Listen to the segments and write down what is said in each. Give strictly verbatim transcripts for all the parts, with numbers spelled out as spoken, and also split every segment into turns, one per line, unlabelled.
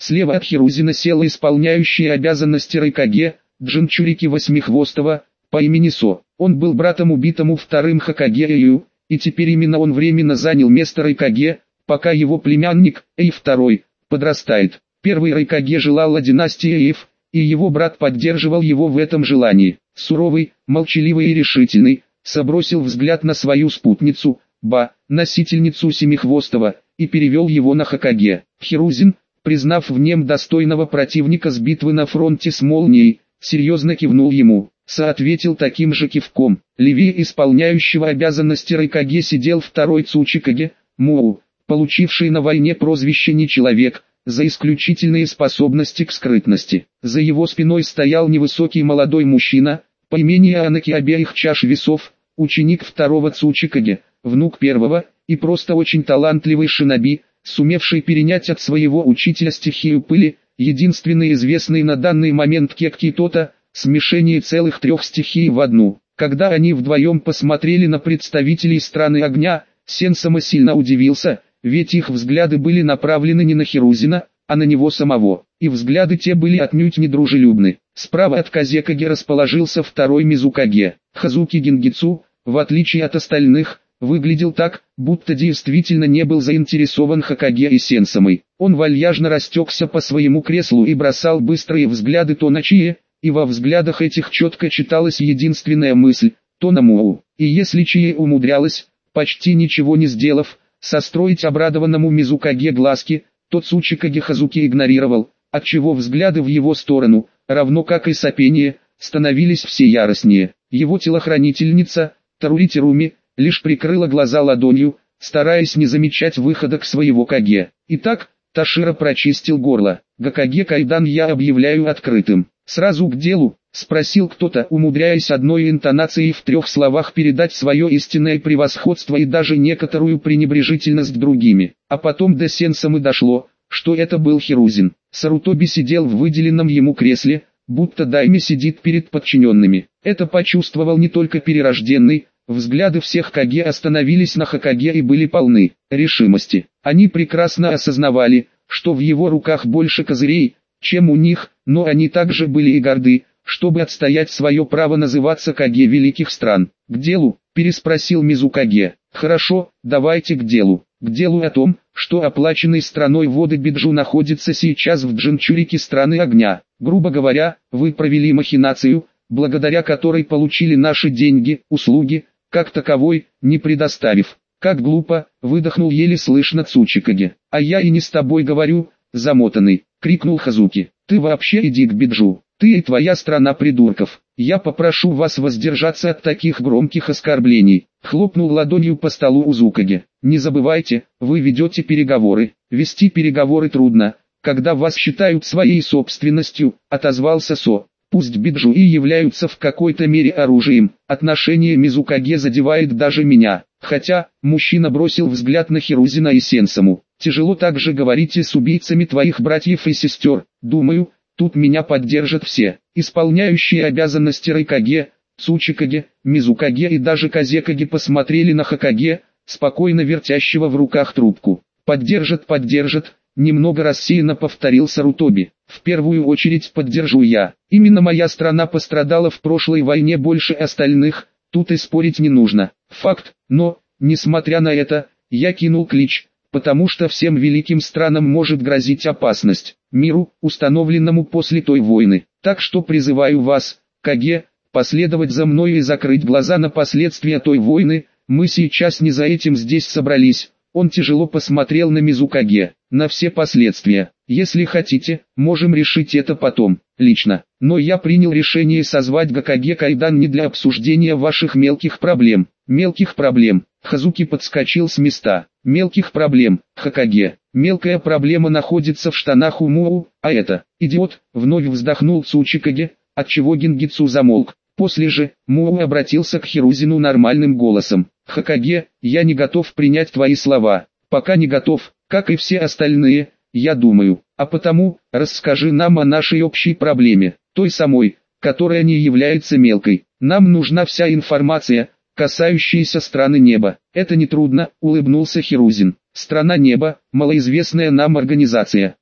Слева от Хирузина села исполняющая обязанности Райкаге, Джинчурики Восьмихвостого, по имени Со. Он был братом убитому вторым Хокаге Эйю, и теперь именно он временно занял место Райкаге, пока его племянник, Эй второй, подрастает. Первый Райкаге желал династии Эйев, и его брат поддерживал его в этом желании. Суровый, молчаливый и решительный, Со бросил взгляд на свою спутницу, Ба, носительницу Семихвостого, и перевел его на Хокаге. Хирузин, признав в нем достойного противника с битвы на фронте с молнией, серьезно кивнул ему. Со ответил таким же кивком. Левее исполняющего обязанности Райкаге сидел второй Цучикаге, Муу, получивший на войне прозвище «Не человек», за исключительные способности к скрытности. За его спиной стоял невысокий молодой мужчина, по имени Анаки обеих чаш весов, ученик второго Цучикаге, внук первого, и просто очень талантливый шиноби, сумевший перенять от своего учителя стихию пыли, единственный известный на данный момент Кекки Тота, смешение целых трех стихий в одну. Когда они вдвоем посмотрели на представителей страны огня, Сенсама сильно удивился, ведь их взгляды были направлены не на Хирузина, а на него самого, и взгляды те были отнюдь не дружелюбны. Справа от Казекаге расположился второй Мизукаге. Хазуки Гингицу, в отличие от остальных, выглядел так, будто действительно не был заинтересован Хокаге и Сенсамой. Он вальяжно растекся по своему креслу и бросал быстрые взгляды то на Чие, и во взглядах этих четко читалась единственная мысль, то на Муу. И если Чие умудрялась, почти ничего не сделав, состроить обрадованному Мизукаге глазки, то Цучикаге Хазуки игнорировал, отчего взгляды в его сторону, равно как и сопение, становились все яростнее. Его телохранительница, Тарурити-Руми, лишь прикрыла глаза ладонью, стараясь не замечать выхода к своего Каге. Итак, Ташира прочистил горло. Гокаге Кайдан я объявляю открытым. Сразу к делу, спросил кто-то, умудряясь одной интонацией в трех словах передать свое истинное превосходство и даже некоторую пренебрежительность другими. А потом до Сенсамы дошло, что это был Хирузин. Сарутоби сидел в выделенном ему кресле, будто дайме сидит перед подчиненными. Это почувствовал не только перерожденный. Взгляды всех Каге остановились на Хокаге и были полны решимости. Они прекрасно осознавали, что в его руках больше козырей, чем у них, но они также были и горды, чтобы отстоять свое право называться Каге великих стран. «К делу?» – переспросил Мизукаге. «Хорошо, давайте к делу. К делу о том, что оплаченной страной воды Биджу находится сейчас в Джинчурике страны огня. Грубо говоря, вы провели махинацию, благодаря которой получили наши деньги, услуги, как таковой, не предоставив». «Как глупо», — выдохнул еле слышно Цучикаге. «А я и не с тобой говорю, замотанный», — крикнул Хазуки. «Ты вообще иди к Биджу, ты и твоя страна придурков. Я попрошу вас воздержаться от таких громких оскорблений», — хлопнул ладонью по столу Узукаге. «Не забывайте, вы ведете переговоры. Вести переговоры трудно, когда вас считают своей собственностью», — отозвался Со. «Пусть Биджу и являются в какой-то мере оружием, отношение Мизукаге задевает даже меня». Хотя, мужчина бросил взгляд на Хирузина и Сенсаму. «Тяжело также говорить с убийцами твоих братьев и сестер. Думаю, тут меня поддержат все. Исполняющие обязанности Райкаге, Цучикаге, Мизукаге и даже Казекаге посмотрели на Хокаге, спокойно вертящего в руках трубку. «Поддержат, поддержат», — немного рассеянно повторил Сарутоби. «В первую очередь поддержу я. Именно моя страна пострадала в прошлой войне больше остальных, тут и спорить не нужно. Факт, но, несмотря на это, я кинул клич, потому что всем великим странам может грозить опасность, миру, установленному после той войны. Так что призываю вас, Каге, последовать за мной и закрыть глаза на последствия той войны. Мы сейчас не за этим здесь собрались». Он тяжело посмотрел на Мизукаге. «На все последствия. Если хотите, можем решить это потом, лично. Но я принял решение созвать Гокаге Кайдан не для обсуждения ваших мелких проблем». «Мелких проблем?» Хазуки подскочил с места. «Мелких проблем, Хокаге. Мелкая проблема находится в штанах у Муу, а это, идиот», вновь вздохнул Цучикаге, отчего Гингицу замолк. После же, Муу обратился к Хирузину нормальным голосом. «Хокаге, я не готов принять твои слова. Пока не готов, как и все остальные, я думаю. А потому, расскажи нам о нашей общей проблеме, той самой, которая не является мелкой. Нам нужна вся информация, касающаяся страны неба». «Это нетрудно», — улыбнулся Хирузин. «Страна неба — малоизвестная нам организация.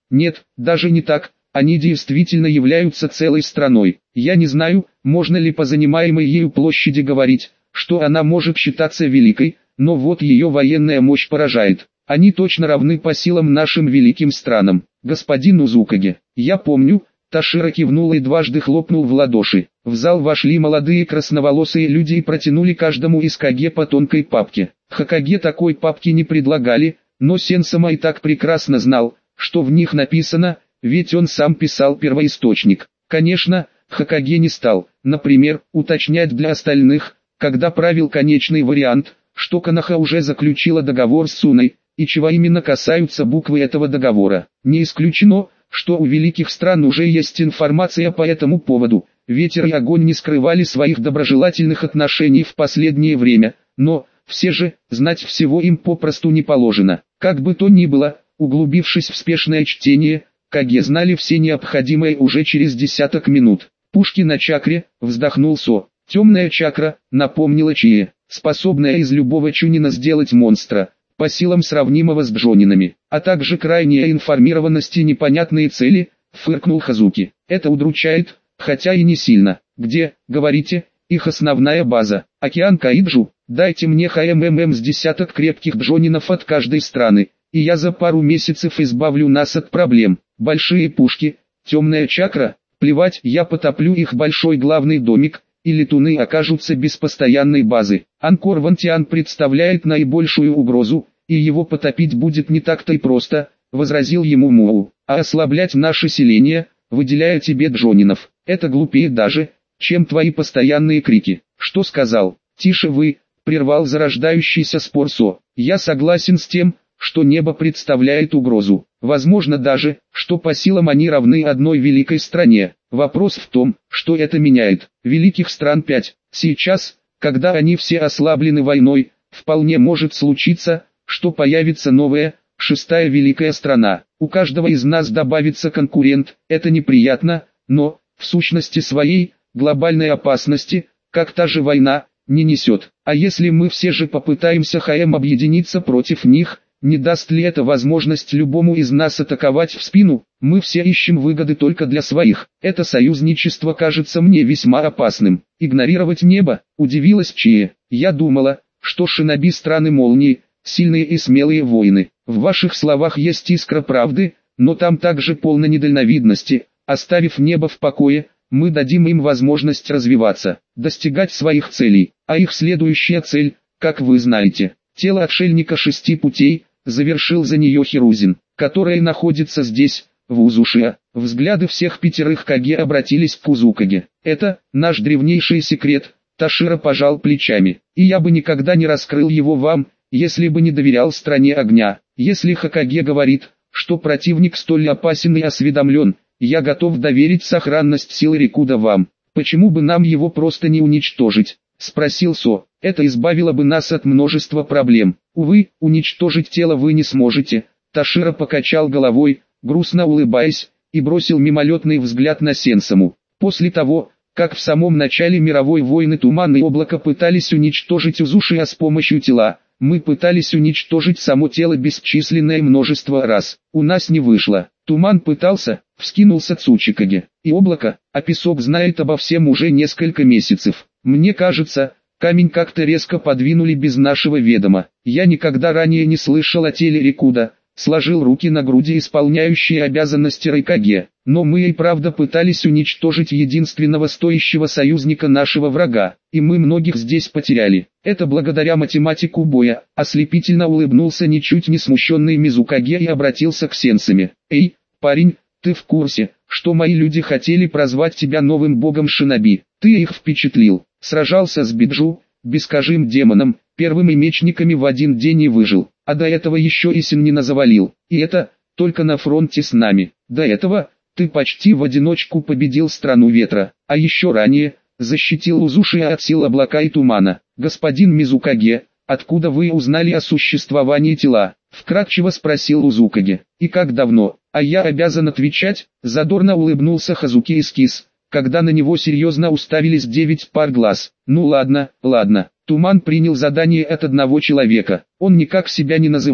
Нет, даже не так, они действительно являются целой страной. Я не знаю, можно ли по занимаемой ею площади говорить, что она может считаться великой, но вот ее военная мощь поражает. Они точно равны по силам нашим великим странам. Господин Узукаге, я помню. Ташира кивнул и дважды хлопнул в ладоши. В зал вошли молодые красноволосые люди и протянули каждому из Каге по тонкой папке. Хокаге такой папки не предлагали, но Сенсама и так прекрасно знал, что в них написано, ведь он сам писал первоисточник. Конечно, Хокаге не стал, например, уточнять для остальных, когда правил конечный вариант, что Коноха уже заключила договор с Суной, и чего именно касаются буквы этого договора. Не исключено, что у великих стран уже есть информация по этому поводу. Ветер и огонь не скрывали своих доброжелательных отношений в последнее время, но, все же, знать всего им попросту не положено. Как бы то ни было, углубившись в спешное чтение, Каге знали все необходимое уже через десяток минут. Пушки на чакре, вздохнул Со. Темная чакра, напомнила Чие, способная из любого чунина сделать монстра, по силам сравнимого с джонинами, а также крайняя информированность и непонятные цели, фыркнул Хазуки. Это удручает, хотя и не сильно. Где, говорите, их основная база? Океан Каиджу, дайте мне ХМММ с десяток крепких джонинов от каждой страны, и я за пару месяцев избавлю нас от проблем. Большие пушки, темная чакра, плевать, я потоплю их большой главный домик, и летуны окажутся без постоянной базы. Анкор Вантиан представляет наибольшую угрозу, и его потопить будет не так-то и просто, возразил ему Муу. А ослаблять наше селение, выделяя тебе джонинов, это глупее даже, чем твои постоянные крики. Что сказал? Тише вы, прервал зарождающийся спор Со. Я согласен с тем, что небо представляет угрозу. Возможно даже, что по силам они равны одной великой стране. Вопрос в том, что это меняет. Великих стран пять. Сейчас, когда они все ослаблены войной, вполне может случиться, что появится новая, шестая великая страна. У каждого из нас добавится конкурент. Это неприятно, но, в сущности своей, глобальной опасности, как та же война, не несет. А если мы все же попытаемся ХМ объединиться против них, не даст ли это возможность любому из нас атаковать в спину? Мы все ищем выгоды только для своих. Это союзничество кажется мне весьма опасным. Игнорировать небо, удивилась Чие. Я думала, что шиноби страны молнии, сильные и смелые воины. В ваших словах есть искра правды, но там также полно недальновидности. Оставив небо в покое, мы дадим им возможность развиваться, достигать своих целей. А их следующая цель, как вы знаете, тело отшельника шести путей, завершил за нее Хирузин, которая находится здесь, в Узушиа. Взгляды всех пятерых Каге обратились к Узукаге. Это наш древнейший секрет, Ташира пожал плечами. И я бы никогда не раскрыл его вам, если бы не доверял стране огня. Если Хокаге говорит, что противник столь опасен и осведомлен, я готов доверить сохранность силы Рикуда вам. Почему бы нам его просто не уничтожить? Спросил Со. Это избавило бы нас от множества проблем. Увы, уничтожить тело вы не сможете. Ташира покачал головой, грустно улыбаясь, и бросил мимолетный взгляд на Сенсаму. После того, как в самом начале мировой войны Туман и Облако пытались уничтожить Узушиа с помощью тела, мы пытались уничтожить само тело бесчисленное множество раз. У нас не вышло. Туман пытался, вскинулся Цучикаге. И Облако, а Песок знает обо всем уже несколько месяцев. Мне кажется, камень как-то резко подвинули без нашего ведома. Я никогда ранее не слышал о теле Рикуда, сложил руки на груди исполняющие обязанности Райкаге. Но мы и правда пытались уничтожить единственного стоящего союзника нашего врага, и мы многих здесь потеряли. Это благодаря математику боя. Ослепительно улыбнулся ничуть не смущенный Мизукаге и обратился к Сенсаме. Эй, парень, ты в курсе, что мои люди хотели прозвать тебя новым богом шиноби? Ты их впечатлил. Сражался с Биджу, бескажим демоном, первыми мечниками в один день и выжил. А до этого еще и Синнина завалил. И это, только на фронте с нами. До этого, ты почти в одиночку победил страну ветра. А еще ранее, защитил Узушиа от сил облака и тумана. Господин Мизукаге, откуда вы узнали о существовании тела? Вкратчиво спросил Узукаге. И как давно? А я обязан отвечать, задорно улыбнулся Хазуки Эскиз, когда на него серьезно уставились девять пар глаз. Ну ладно, ладно. Туман принял задание от одного человека. Он никак себя не называл,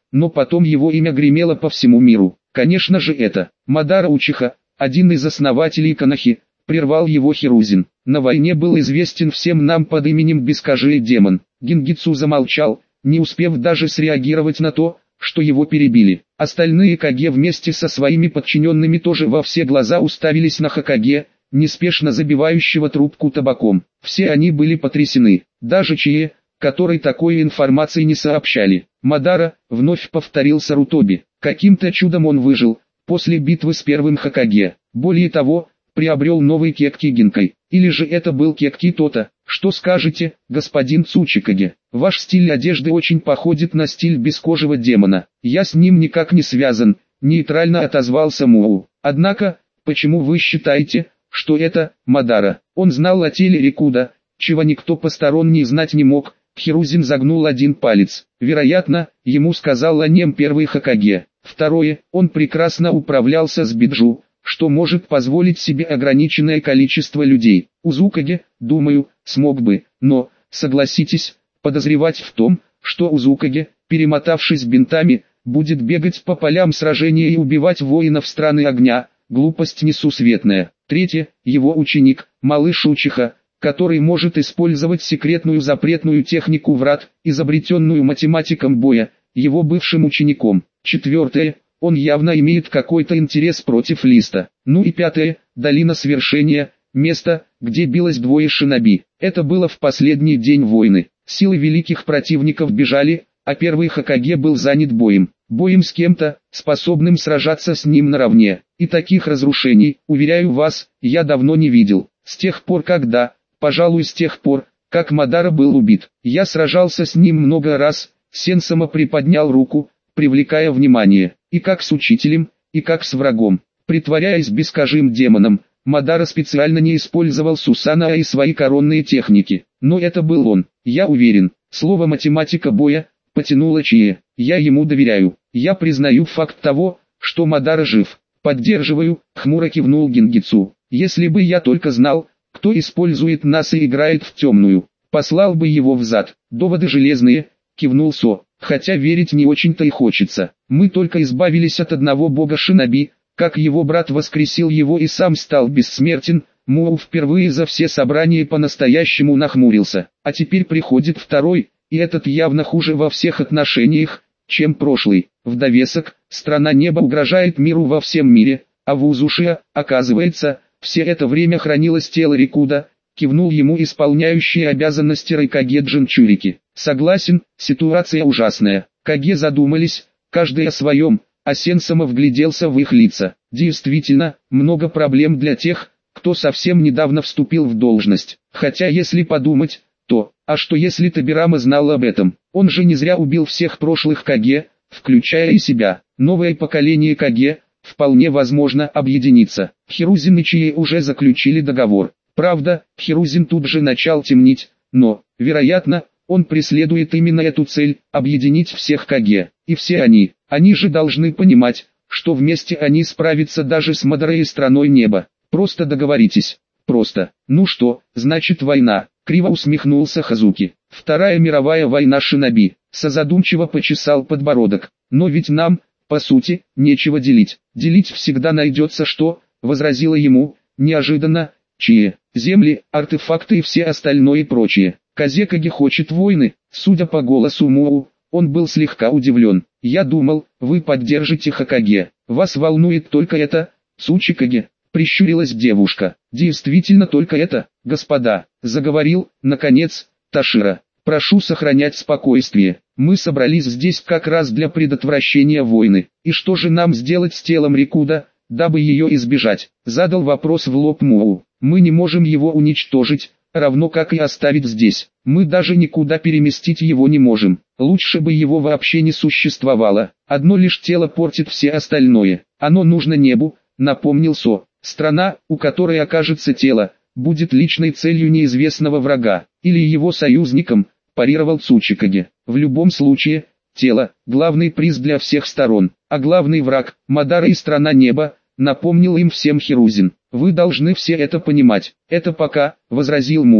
но потом его имя гремело по всему миру. Конечно же это, Мадара Учиха, один из основателей Конохи, прервал его Хирузин. На войне был известен всем нам под именем Бескожий демон. Гингицу замолчал, не успев даже среагировать на то, что его перебили. Остальные Каге вместе со своими подчиненными тоже во все глаза уставились на Хокаге, неспешно забивающего трубку табаком. Все они были потрясены, даже Чие, который такой информации не сообщали. Мадара, вновь повторил Сарутоби. Каким-то чудом он выжил, после битвы с первым Хокаге. Более того, приобрел новый кекки Гинкай. Или же это был кекки Тота? Что скажете, господин Цучикаге? Ваш стиль одежды очень походит на стиль бескожего демона. Я с ним никак не связан, нейтрально отозвался Муу. Однако, почему вы считаете, что это Мадара? Он знал о теле Рикуда, чего никто посторонний знать не мог. Хирузин загнул один палец. Вероятно, ему сказал о нем первый Хокаге. Второе, он прекрасно управлялся с Биджу, что может позволить себе ограниченное количество людей. Узукаге, думаю, смог бы, но, согласитесь, подозревать в том, что Узукаге, перемотавшись бинтами, будет бегать по полям сражения и убивать воинов страны огня, глупость несусветная. Третье, его ученик, малыш Учиха, который может использовать секретную запретную технику врат, изобретенную математиком боя, его бывшим учеником. Четвертое, он явно имеет какой-то интерес против Листа. Ну и пятое, долина свершения, место, где билось двое шиноби. Это было в последний день войны. Силы великих противников бежали, а первый Хокаге был занят боем. Боем с кем-то, способным сражаться с ним наравне. И таких разрушений, уверяю вас, я давно не видел. С тех пор когда, пожалуй с тех пор, как Мадара был убит. Я сражался с ним много раз, Сенсама приподнял руку, привлекая внимание, и как с учителем, и как с врагом. Притворяясь бескожим демоном, Мадара специально не использовал Сусана и свои коронные техники. Но это был он, я уверен. Слово математика боя потянуло Чие. Я ему доверяю. Я признаю факт того, что Мадара жив. Поддерживаю, хмуро кивнул Гингицу. Если бы я только знал, кто использует нас и играет в темную, послал бы его взад. Доводы железные, кивнул Со. Хотя верить не очень-то и хочется. Мы только избавились от одного бога шиноби, как его брат воскресил его и сам стал бессмертен. Муу впервые за все собрания по-настоящему нахмурился. А теперь приходит второй, и этот явно хуже во всех отношениях, чем прошлый. В довесок, страна неба угрожает миру во всем мире, а в Узушия, оказывается, все это время хранилось тело Рикуда, кивнул ему исполняющий обязанности Райкаге Джинчурики. Согласен, ситуация ужасная. Каге задумались, каждый о своем, а Сенсама вгляделся в их лица. Действительно, много проблем для тех, кто совсем недавно вступил в должность. Хотя если подумать, то, а что если Табирама знал об этом? Он же не зря убил всех прошлых Каге, включая и себя. Новое поколение Каге, вполне возможно, объединиться. Хирузин и Чие уже заключили договор. Правда, Хирузин тут же начал темнить, но, вероятно, он преследует именно эту цель – объединить всех Каге. И все они, они же должны понимать, что вместе они справятся даже с Мадарой и страной неба. Просто договоритесь. Просто. Ну что, значит война. Криво усмехнулся Хазуки. Вторая мировая война шиноби. Созадумчиво почесал подбородок. Но ведь нам, по сути, нечего делить. Делить всегда найдется что, возразила ему, неожиданно, Чие. Земли, артефакты и все остальное и прочее. Казекаги хочет войны. Судя по голосу Муу, он был слегка удивлен. Я думал, вы поддержите Хокаге. Вас волнует только это, Цучикаге. Прищурилась девушка. Действительно только это, господа, заговорил, наконец, Ташира. Прошу сохранять спокойствие. Мы собрались здесь как раз для предотвращения войны. И что же нам сделать с телом Рикуда, дабы ее избежать? Задал вопрос в лоб Муу. Мы не можем его уничтожить, равно как и оставить здесь. Мы даже никуда переместить его не можем. Лучше бы его вообще не существовало. Одно лишь тело портит все остальное. Оно нужно небу, напомнил Со. Страна, у которой окажется тело, будет личной целью неизвестного врага, или его союзником, парировал Цучикаге. В любом случае, тело – главный приз для всех сторон, а главный враг – Мадара и страна неба, напомнил им всем Хирузин. Вы должны все это понимать. Это пока, возразил Муу.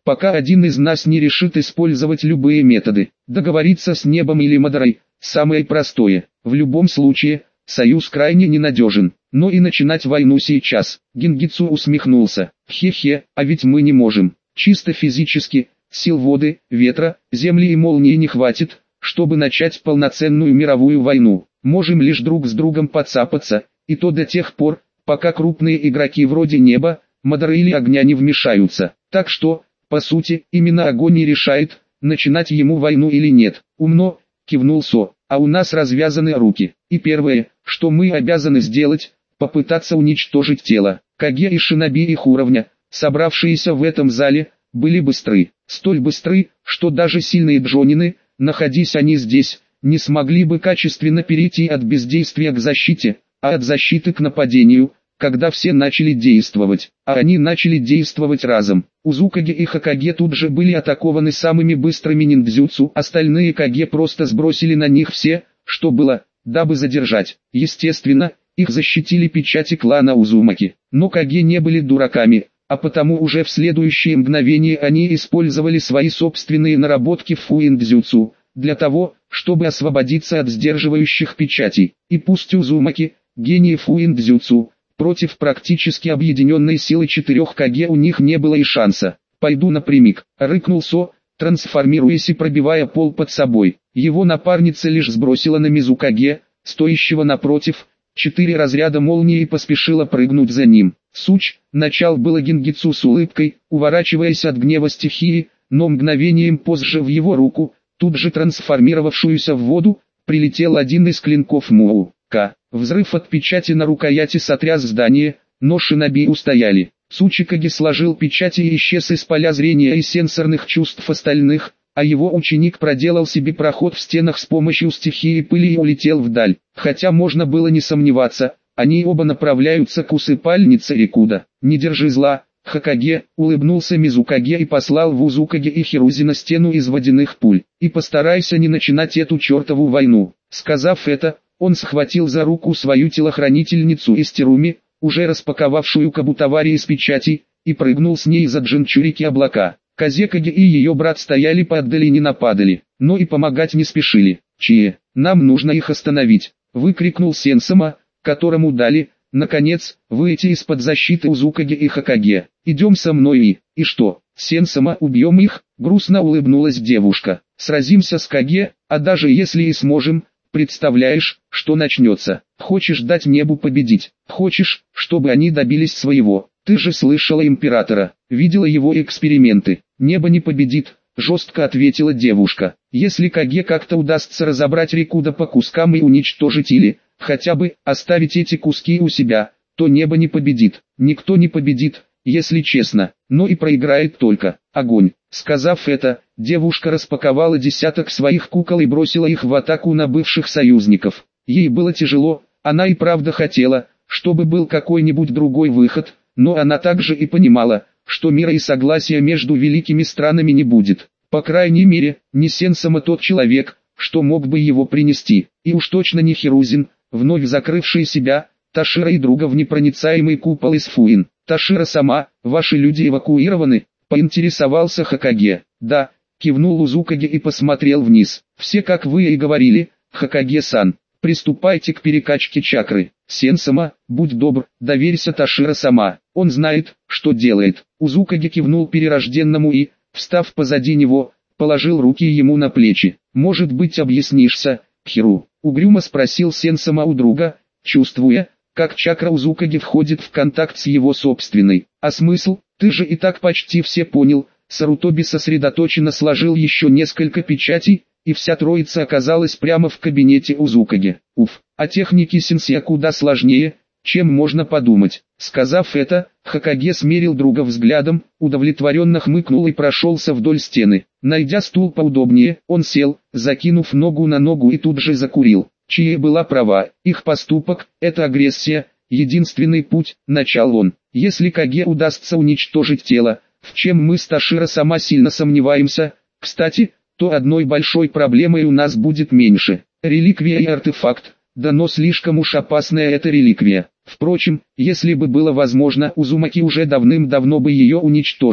пока один из нас не решит использовать любые методы. Договориться с небом или Мадорой – самое простое. В любом случае, союз крайне ненадежен. Но и начинать войну сейчас. Гингицу усмехнулся. Хе-хе, а ведь мы не можем. Чисто физически, сил воды, ветра, земли и молнии не хватит, чтобы начать полноценную мировую войну. Можем лишь друг с другом подцапаться, и то до тех пор, пока крупные игроки вроде неба, Мадоры или огня не вмешаются. Так что, по сути, именно огонь и решает, начинать ему войну или нет. Умно, кивнул Со, а у нас развязаны руки. И первое, что мы обязаны сделать, попытаться уничтожить тело. Каге и шиноби их уровня, собравшиеся в этом зале, были быстры. Столь быстры, что даже сильные джонины, находясь они здесь, не смогли бы качественно перейти от бездействия к защите, а от защиты к нападению, когда все начали действовать, а они начали действовать разом. Узукаге и Хокаге тут же были атакованы самыми быстрыми ниндзюцу, остальные Каге просто сбросили на них все, что было, дабы задержать. Естественно, их защитили печати клана Узумаки, но Каге не были дураками, а потому уже в следующее мгновение они использовали свои собственные наработки в фуиндзюцу, для того, чтобы освободиться от сдерживающих печатей. И пусть Узумаки, гении фуиндзюцу, против практически объединенной силы четырех Каге у них не было и шанса. «Пойду напрямик», — рыкнул Со, трансформируясь и пробивая пол под собой. Его напарница лишь сбросила на Мизукаге, стоящего напротив, четыре разряда молнии и поспешила прыгнуть за ним. Суч, начал было Гингицу с улыбкой, уворачиваясь от гнева стихии, но мгновением позже в его руку, тут же трансформировавшуюся в воду, прилетел один из клинков Муу. К. Взрыв от печати на рукояти сотряс здание, но шиноби устояли. Сучикаги сложил печати и исчез из поля зрения и сенсорных чувств остальных, а его ученик проделал себе проход в стенах с помощью стихии пыли и улетел вдаль. Хотя можно было не сомневаться, они оба направляются к усыпальнице Рикуда. «Не держи зла, Хокаге», — улыбнулся Мизукаге и послал в Узукаге и Хирузи на стену из водяных пуль. «И постарайся не начинать эту чертову войну». Сказав это, он схватил за руку свою телохранительницу Истируми, уже распаковавшую кабутавари из печатей, и прыгнул с ней за Джинчурики облака. Казекаге и ее брат стояли поотдали и не нападали, но и помогать не спешили. «Чие, нам нужно их остановить», — выкрикнул Сенсама, которому дали, наконец, выйти из-под защиты Узукаге и Хокаге. «Идем со мной и...» «И что, Сенсама, убьем их?» — грустно улыбнулась девушка. «Сразимся с Каге, а даже если и сможем, представляешь, что начнется. Хочешь дать небу победить, хочешь, чтобы они добились своего. Ты же слышала императора, видела его эксперименты. Небо не победит», — жестко ответила девушка. «Если Каге как-то удастся разобрать Рикуда по кускам и уничтожить или, хотя бы, оставить эти куски у себя, то небо не победит. Никто не победит, если честно, но и проиграет только огонь». Сказав это, девушка распаковала десяток своих кукол и бросила их в атаку на бывших союзников. Ей было тяжело, она и правда хотела, чтобы был какой-нибудь другой выход, но она также и понимала, что мира и согласия между великими странами не будет. По крайней мере, не Сенсама тот человек, что мог бы его принести, и уж точно не Хирузин, вновь закрывший себя, Ташира и друга в непроницаемый купол из Фуин. «Ташира сама, ваши люди эвакуированы?» — поинтересовался Хокаге. «Да», — кивнул Узукаге и посмотрел вниз. «Все как вы и говорили, Хокаге-сан. Приступайте к перекачке чакры. Сенсама, будь добр, доверься Ташира сама. Он знает, что делает». Узукаге кивнул перерожденному и, встав позади него, положил руки ему на плечи. «Может быть, объяснишься, Хиру?» — угрюмо спросил Сенсама у друга, чувствуя, как чакра Узукаге входит в контакт с его собственной. «А смысл? Ты же и так почти все понял». Сарутоби сосредоточенно сложил еще несколько печатей, и вся троица оказалась прямо в кабинете Узукаге. «Уф, а техники сенсея куда сложнее, чем можно подумать». Сказав это, Хокаге смерил друга взглядом, удовлетворенно хмыкнул и прошелся вдоль стены. Найдя стул поудобнее, он сел, закинув ногу на ногу и тут же закурил. Чие была права, их поступок – это агрессия, единственный путь, начал он. Если Каге удастся уничтожить тело, в чем мы с Ташира сама сильно сомневаемся, кстати, то одной большой проблемой у нас будет меньше. Реликвия и артефакт, да но слишком уж опасная эта реликвия. Впрочем, если бы было возможно, Узумаки уже давным-давно бы ее уничтожили.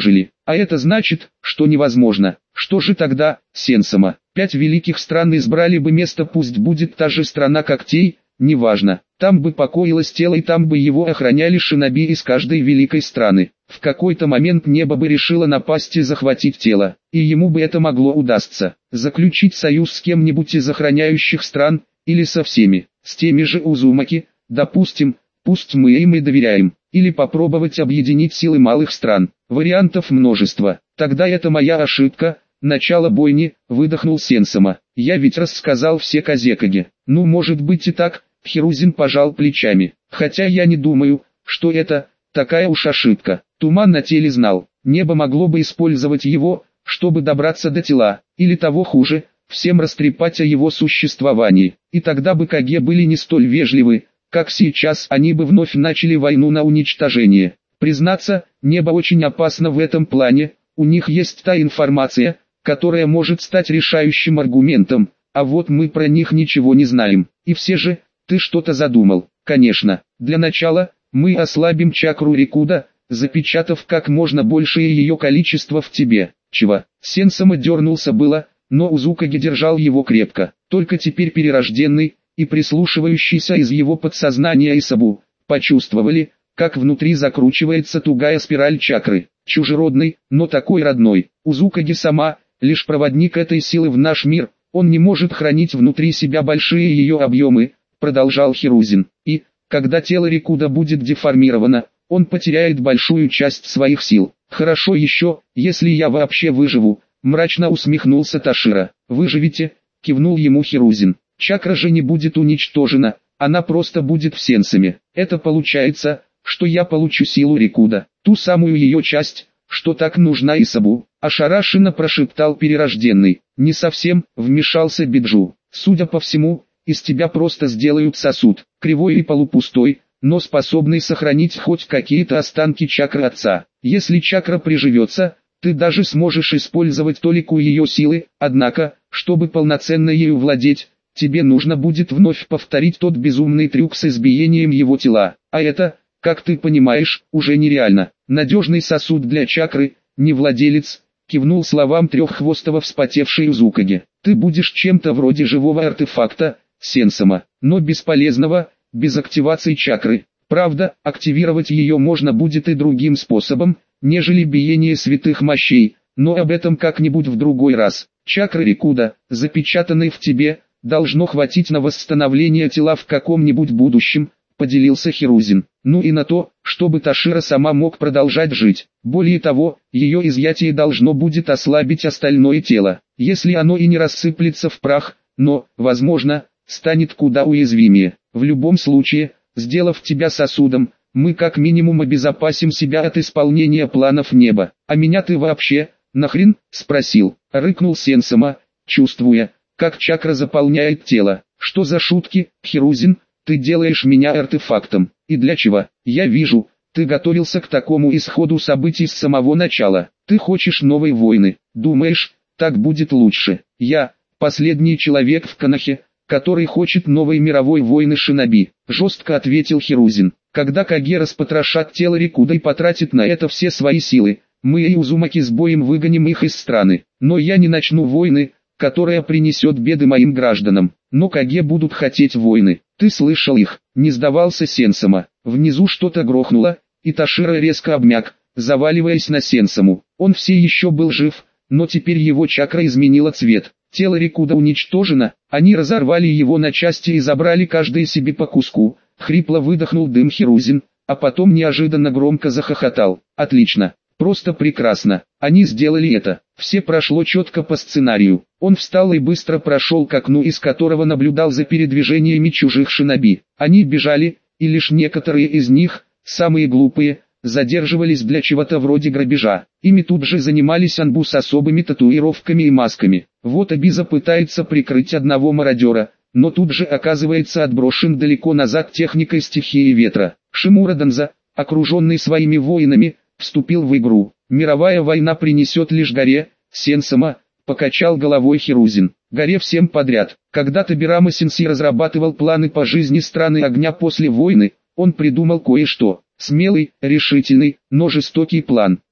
А это значит, что невозможно. Что же тогда, Сенсома? Пять великих стран избрали бы место, пусть будет та же страна когтей, неважно. Там бы покоилось тело и там бы его охраняли шиноби из каждой великой страны. В какой-то момент небо бы решило напасть и захватить тело, и ему бы это могло удастся. Заключить союз с кем-нибудь из охраняющих стран, или со всеми, с теми же Узумаки, допустим, пусть мы им и доверяем, или попробовать объединить силы малых стран. Вариантов множество. Тогда это моя ошибка. Начало бойни, выдохнул Сенсома. Я ведь рассказал все Казекаге. Ну, может быть и так. Хирузин пожал плечами. Хотя я не думаю, что это такая уж ошибка. Туман на теле знал. Небо могло бы использовать его, чтобы добраться до тела, или того хуже, всем растрепать о его существовании. И тогда бы Каге были не столь вежливы, как сейчас. Они бы вновь начали войну на уничтожение. Признаться, небо очень опасно в этом плане. У них есть та информация, которая может стать решающим аргументом, а вот мы про них ничего не знаем. И все же, ты что-то задумал. Конечно, для начала, мы ослабим чакру Рикуда, запечатав как можно большее ее количество в тебе. Чего? Сенсома дернулся было, но Узукаги держал его крепко. Только теперь перерожденный и прислушивающийся из его подсознания Исабу почувствовали, как внутри закручивается тугая спираль чакры. Чужеродный, но такой родной. Узукаги сама, лишь проводник этой силы в наш мир, он не может хранить внутри себя большие ее объемы, продолжал Хирузин. И, когда тело Рикуда будет деформировано, он потеряет большую часть своих сил. Хорошо еще, если я вообще выживу, мрачно усмехнулся Ташира. Выживете, кивнул ему Хирузин. Чакра же не будет уничтожена, она просто будет в Сенсоме. Это получается, что я получу силу Рикуда, ту самую ее часть, что так нужна Исабу. Ошарашенно прошептал перерожденный. Не совсем, вмешался Биджу. Судя по всему, из тебя просто сделают сосуд, кривой и полупустой, но способный сохранить хоть какие-то останки чакры отца. Если чакра приживется, ты даже сможешь использовать толику ее силы, однако, чтобы полноценно ею владеть, тебе нужно будет вновь повторить тот безумный трюк с избиением его тела. А это, как ты понимаешь, уже нереально. Надежный сосуд для чакры, не владелец, кивнул словам треххвостого вспотевший Узукаги. Ты будешь чем-то вроде живого артефакта, Сенсома, но бесполезного, без активации чакры. Правда, активировать ее можно будет и другим способом, нежели биение святых мощей, но об этом как-нибудь в другой раз. Чакры Рикуда, запечатанные в тебе, должно хватить на восстановление тела в каком-нибудь будущем, поделился Хирузин. Ну и на то, чтобы Ташира сама мог продолжать жить. Более того, ее изъятие должно будет ослабить остальное тело, если оно и не рассыплется в прах, но, возможно, станет куда уязвимее. В любом случае, сделав тебя сосудом, мы как минимум обезопасим себя от исполнения планов неба. А меня ты вообще, нахрен, спросил, рыкнул Сенсома, чувствуя, как чакра заполняет тело. Что за шутки, Хирузин, ты делаешь меня артефактом, и для чего? Я вижу, ты готовился к такому исходу событий с самого начала. Ты хочешь новой войны, думаешь, так будет лучше. Я, последний человек в Конохе, который хочет новой мировой войны шиноби, жестко ответил Хирузин. Когда Каге распотрошат тело Рикуда и потратит на это все свои силы, мы и Узумаки с боем выгоним их из страны. Но я не начну войны, которая принесет беды моим гражданам. Но Каге будут хотеть войны. Ты слышал их, не сдавался Сенсома. Внизу что-то грохнуло, и Ташира резко обмяк, заваливаясь на Сенсому. Он все еще был жив, но теперь его чакра изменила цвет. Тело Рикуда уничтожено, они разорвали его на части и забрали каждый себе по куску. Хрипло выдохнул дым Хирузин, а потом неожиданно громко захохотал. Отлично, просто прекрасно, они сделали это. Все прошло четко по сценарию. Он встал и быстро прошел к окну, из которого наблюдал за передвижениями чужих шиноби. Они бежали, и лишь некоторые из них, самые глупые, задерживались для чего-то вроде грабежа. Ими тут же занимались анбу с особыми татуировками и масками. Вот Абиза пытается прикрыть одного мародера, но тут же оказывается отброшен далеко назад техникой стихии ветра. Шимура Данза, окруженный своими воинами, вступил в игру. Мировая война принесет лишь горе, Сенсома, покачал головой Хирузин. Горе всем подряд. Когда Табирама Сенси разрабатывал планы по жизни страны огня после войны, он придумал кое-что. Смелый, решительный, но жестокий план.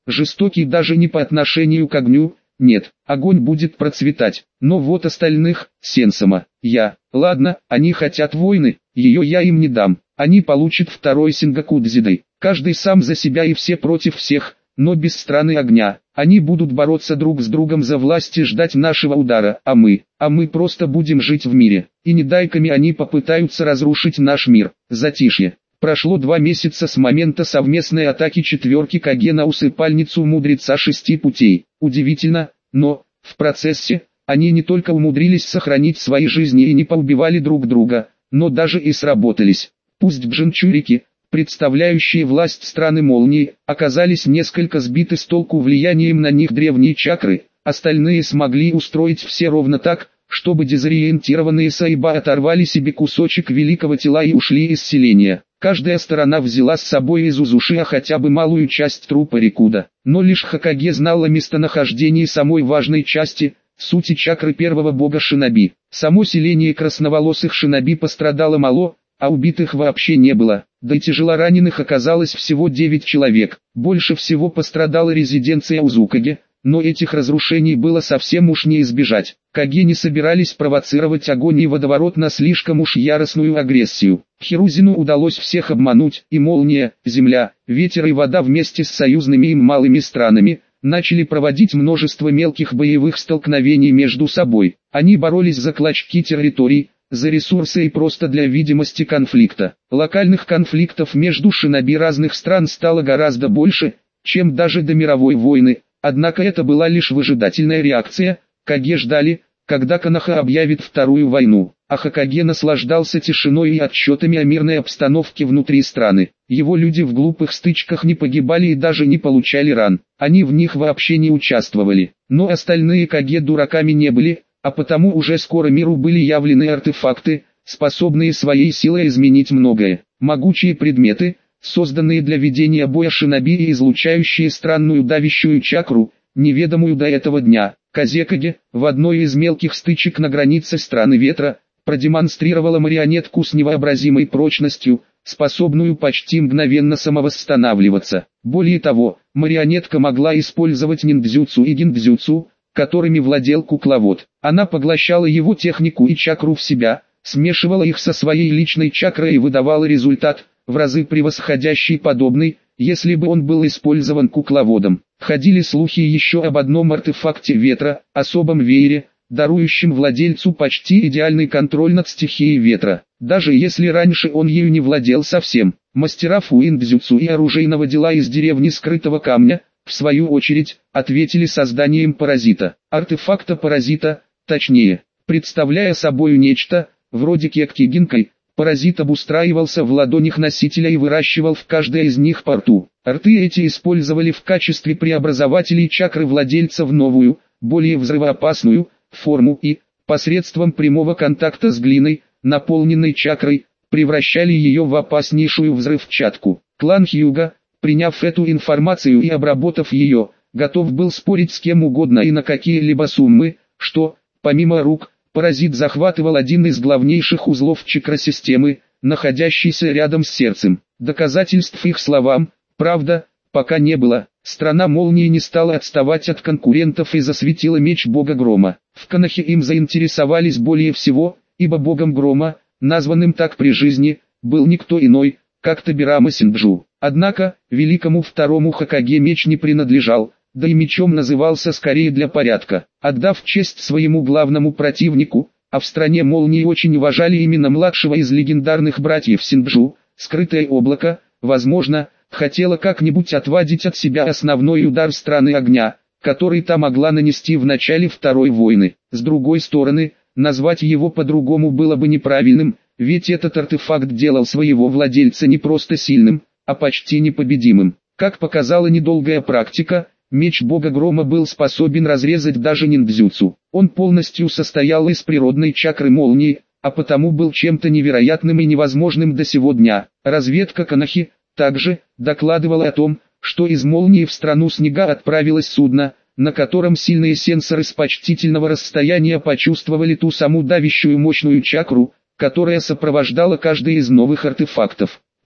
жестокий даже не по отношению к огню. Нет, огонь будет процветать, но вот остальных, Сенсома, я, ладно, они хотят войны, ее я им не дам, они получат второй Сенгоку Дзидой, каждый сам за себя и все против всех, но без страны огня, они будут бороться друг с другом за власть и ждать нашего удара, а мы, а мы просто будем жить в мире, и не дайками они попытаются разрушить наш мир. Затишье. Прошло два месяца с момента совместной атаки четверки Каге на усыпальницу мудреца шести путей. Удивительно, но, в процессе, они не только умудрились сохранить свои жизни и не поубивали друг друга, но даже и сработались. Пусть бженчурики, представляющие власть страны молнии, оказались несколько сбиты с толку влиянием на них древние чакры, остальные смогли устроить все ровно так, чтобы дезориентированные Сайба оторвали себе кусочек великого тела и ушли из селения. Каждая сторона взяла с собой из Узуши хотя бы малую часть трупа Рикуда, но лишь Хокаге знала местонахождение самой важной части, сути чакры первого бога шиноби. Само селение красноволосых шиноби пострадало мало, а убитых вообще не было, да и тяжелораненых оказалось всего девять человек. Больше всего пострадала резиденция Узукаге, но этих разрушений было совсем уж не избежать. Каге не собирались провоцировать огонь и водоворот на слишком уж яростную агрессию. Хирузину удалось всех обмануть, и молния, земля, ветер и вода вместе с союзными им малыми странами начали проводить множество мелких боевых столкновений между собой. Они боролись за клочки территорий, за ресурсы и просто для видимости конфликта. Локальных конфликтов между шиноби разных стран стало гораздо больше, чем даже до мировой войны. Однако это была лишь выжидательная реакция. Каге ждали, когда Коноха объявит вторую войну, а Хокаге наслаждался тишиной и отчетами о мирной обстановке внутри страны. Его люди в глупых стычках не погибали и даже не получали ран, они в них вообще не участвовали. Но остальные Каге дураками не были, а потому уже скоро миру были явлены артефакты, способные своей силой изменить многое. Могучие предметы, созданные для ведения боя шиноби и излучающие странную давящую чакру, неведомую до этого дня. Казекаге, в одной из мелких стычек на границе страны ветра, продемонстрировала марионетку с невообразимой прочностью, способную почти мгновенно самовосстанавливаться. Более того, марионетка могла использовать ниндзюцу и гиндзюцу, которыми владел кукловод. Она поглощала его технику и чакру в себя, смешивала их со своей личной чакрой и выдавала результат, в разы превосходящий подобный, если бы он был использован кукловодом. Ходили слухи еще об одном артефакте ветра, особом веере, дарующем владельцу почти идеальный контроль над стихией ветра, даже если раньше он ею не владел совсем. Мастера фуиндзюцу и оружейного дела из деревни Скрытого Камня, в свою очередь, ответили созданием паразита. Артефакта-паразита, точнее, представляя собою нечто, вроде кекки-гинкой, паразит обустраивался в ладонях носителя и выращивал в каждой из них по рту. Рты эти использовали в качестве преобразователей чакры владельца в новую, более взрывоопасную, форму и, посредством прямого контакта с глиной, наполненной чакрой, превращали ее в опаснейшую взрывчатку. Клан Хьюга, приняв эту информацию и обработав ее, готов был спорить с кем угодно и на какие-либо суммы, что, помимо рук, паразит захватывал один из главнейших узлов чакросистемы, находящийся рядом с сердцем. Доказательств их словам, правда, пока не было. Страна молнии не стала отставать от конкурентов и засветила меч бога грома. В Конохе им заинтересовались более всего, ибо богом грома, названным так при жизни, был никто иной, как Табирама Синджу. Однако, великому второму Хокаге меч не принадлежал, да и мечом назывался скорее для порядка. Отдав честь своему главному противнику, а в стране молнии очень уважали именно младшего из легендарных братьев Синджу, Скрытое облако, возможно, хотела как-нибудь отвадить от себя основной удар страны огня, который та могла нанести в начале Второй войны. С другой стороны, назвать его по-другому было бы неправильным, ведь этот артефакт делал своего владельца не просто сильным, а почти непобедимым. Как показала недолгая практика, меч бога грома был способен разрезать даже ниндзюцу. Он полностью состоял из природной чакры молнии, а потому был чем-то невероятным и невозможным до сего дня. Разведка Конохи также докладывала о том, что из молнии в страну снега отправилось судно, на котором сильные сенсоры с почтительного расстояния почувствовали ту саму давящую мощную чакру, которая сопровождала каждый из новых артефактов.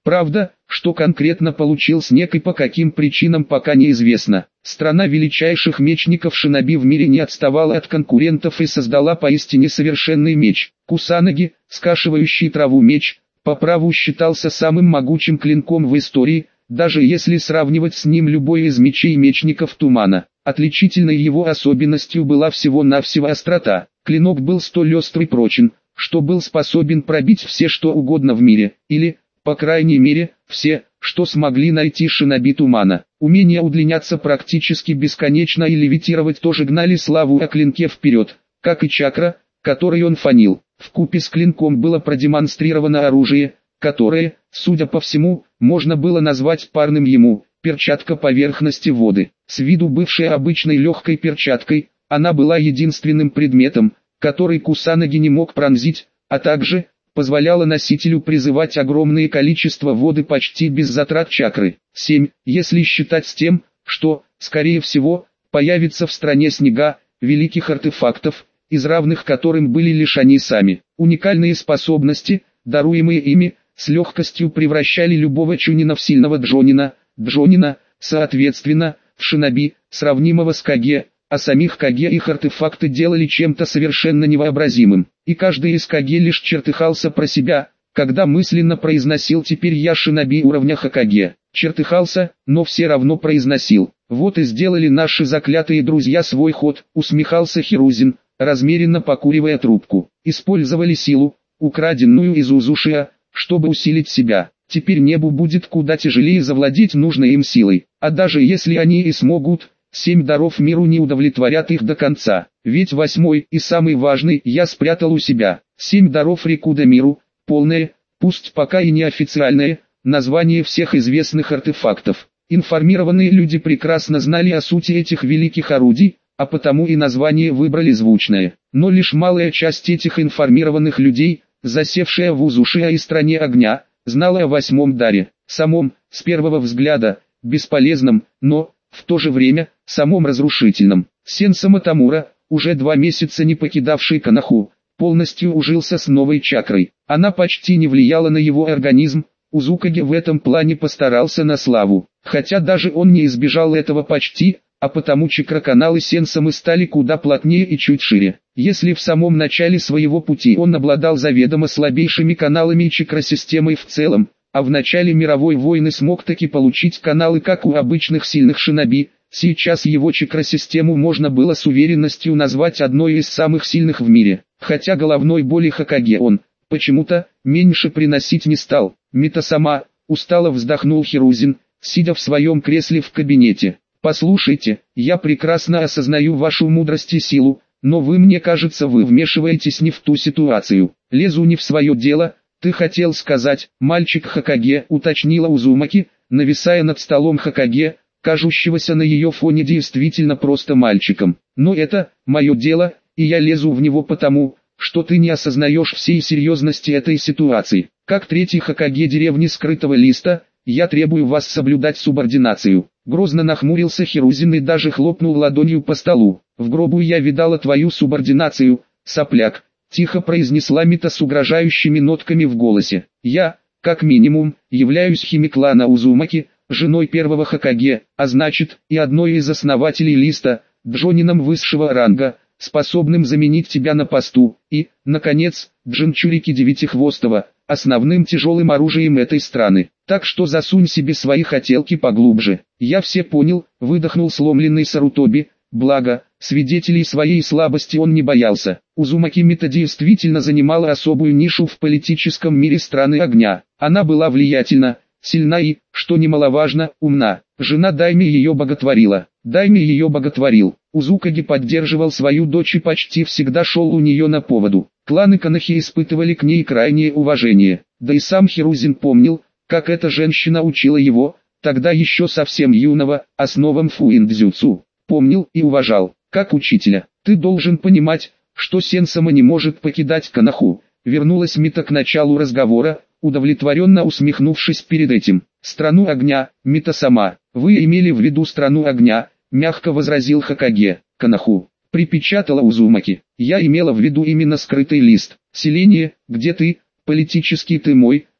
Правда, что конкретно получил снег и по каким причинам пока неизвестно. Страна величайших мечников шиноби в мире не отставала от конкурентов и создала поистине совершенный меч. Кусанаги, скашивающий траву меч, по праву считался самым могучим клинком в истории, даже если сравнивать с ним любой из мечей мечников тумана. Отличительной его особенностью была всего-навсего острота. Клинок был столь острый и прочен, что был способен пробить все что угодно в мире, или, по крайней мере, все, что смогли найти шиноби тумана. Умение удлиняться практически бесконечно и левитировать тоже гнали славу о клинке вперед, как и чакра, которой он фанил. Вкупе с клинком было продемонстрировано оружие, которое, судя по всему, можно было назвать парным ему, перчатка поверхности воды. С виду бывшая обычной легкой перчаткой, она была единственным предметом, который Кусанаги не мог пронзить, а также позволяла носителю призывать огромное количество воды почти без затрат чакры. семь. Если считать с тем, что, скорее всего, появится в стране снега, великих артефактов, из равных которым были лишь они сами. Уникальные способности, даруемые ими, с легкостью превращали любого чунина в сильного джонина, джонина, соответственно, в шиноби, сравнимого с Каге, а самих Каге их артефакты делали чем-то совершенно невообразимым. И каждый из Каге лишь чертыхался про себя, когда мысленно произносил «теперь я шиноби уровня Хокаге». Чертыхался, но все равно произносил. Вот и сделали наши заклятые друзья свой ход, усмехался Хирузин, размеренно покуривая трубку. Использовали силу, украденную из Узушия, чтобы усилить себя. Теперь небу будет куда тяжелее завладеть нужной им силой. А даже если они и смогут, семь даров миру не удовлетворят их до конца. Ведь восьмой и самый важный я спрятал у себя. Семь даров Рикуда миру, полное, пусть пока и неофициальное, название всех известных артефактов. Информированные люди прекрасно знали о сути этих великих орудий, а потому и название выбрали звучное. Но лишь малая часть этих информированных людей, засевшая в Узушия и стране огня, знала о восьмом даре, самом, с первого взгляда, бесполезном, но, в то же время, самом разрушительном. Сенса Матамура, уже два месяца не покидавший Канаху, полностью ужился с новой чакрой. Она почти не влияла на его организм, Узукаге в этом плане постарался на славу. Хотя даже он не избежал этого почти, а потому чакроканалы Сенсамы стали куда плотнее и чуть шире. Если в самом начале своего пути он обладал заведомо слабейшими каналами и чакросистемой в целом, а в начале мировой войны смог таки получить каналы как у обычных сильных шиноби, сейчас его чакросистему можно было с уверенностью назвать одной из самых сильных в мире. Хотя головной боли Хокаге он, почему-то, меньше приносить не стал. Митасама, устало вздохнул Хирузин, сидя в своем кресле в кабинете. «Послушайте, я прекрасно осознаю вашу мудрость и силу, но вы, мне кажется, вы вмешиваетесь не в ту ситуацию. Лезу не в свое дело, ты хотел сказать, мальчик Хокаге», уточнила Узумаки, нависая над столом Хокаге, кажущегося на ее фоне действительно просто мальчиком. «Но это, мое дело, и я лезу в него потому, что ты не осознаешь всей серьезности этой ситуации. Как третий Хокаге деревни Скрытого Листа, я требую вас соблюдать субординацию». Грозно нахмурился Хирузин и даже хлопнул ладонью по столу. «В гробу я видала твою субординацию, сопляк», тихо произнесла Мита с угрожающими нотками в голосе. «Я, как минимум, являюсь химиклана Узумаки, женой первого Хокаге, а значит, и одной из основателей Листа, джонином высшего ранга, способным заменить тебя на посту, и, наконец, Джинчурики Девятихвостого, основным тяжелым оружием этой страны. Так что засунь себе свои хотелки поглубже». «Я все понял», выдохнул сломленный Сарутоби, благо, свидетелей своей слабости он не боялся. Узумаки Мита действительно занимала особую нишу в политическом мире страны огня. Она была влиятельна, сильна и, что немаловажно, умна. Жена Дайми ее боготворила. Дайми ее боготворил. Узукаги поддерживал свою дочь и почти всегда шел у нее на поводу. Кланы Канахи испытывали к ней крайнее уважение. Да и сам Хирузин помнил, как эта женщина учила его, тогда еще совсем юного, основам фуиндзюцу. Помнил и уважал, как учителя. «Ты должен понимать, что Сенсама не может покидать Канаху», вернулась Мита к началу разговора, удовлетворенно усмехнувшись перед этим. «Страну огня, Мита-сама, вы имели в виду страну огня», мягко возразил Хокаге. «Канаху», припечатала Узумаки. «Я имела в виду именно Скрытый Лист. Селение, где ты, политически ты мой,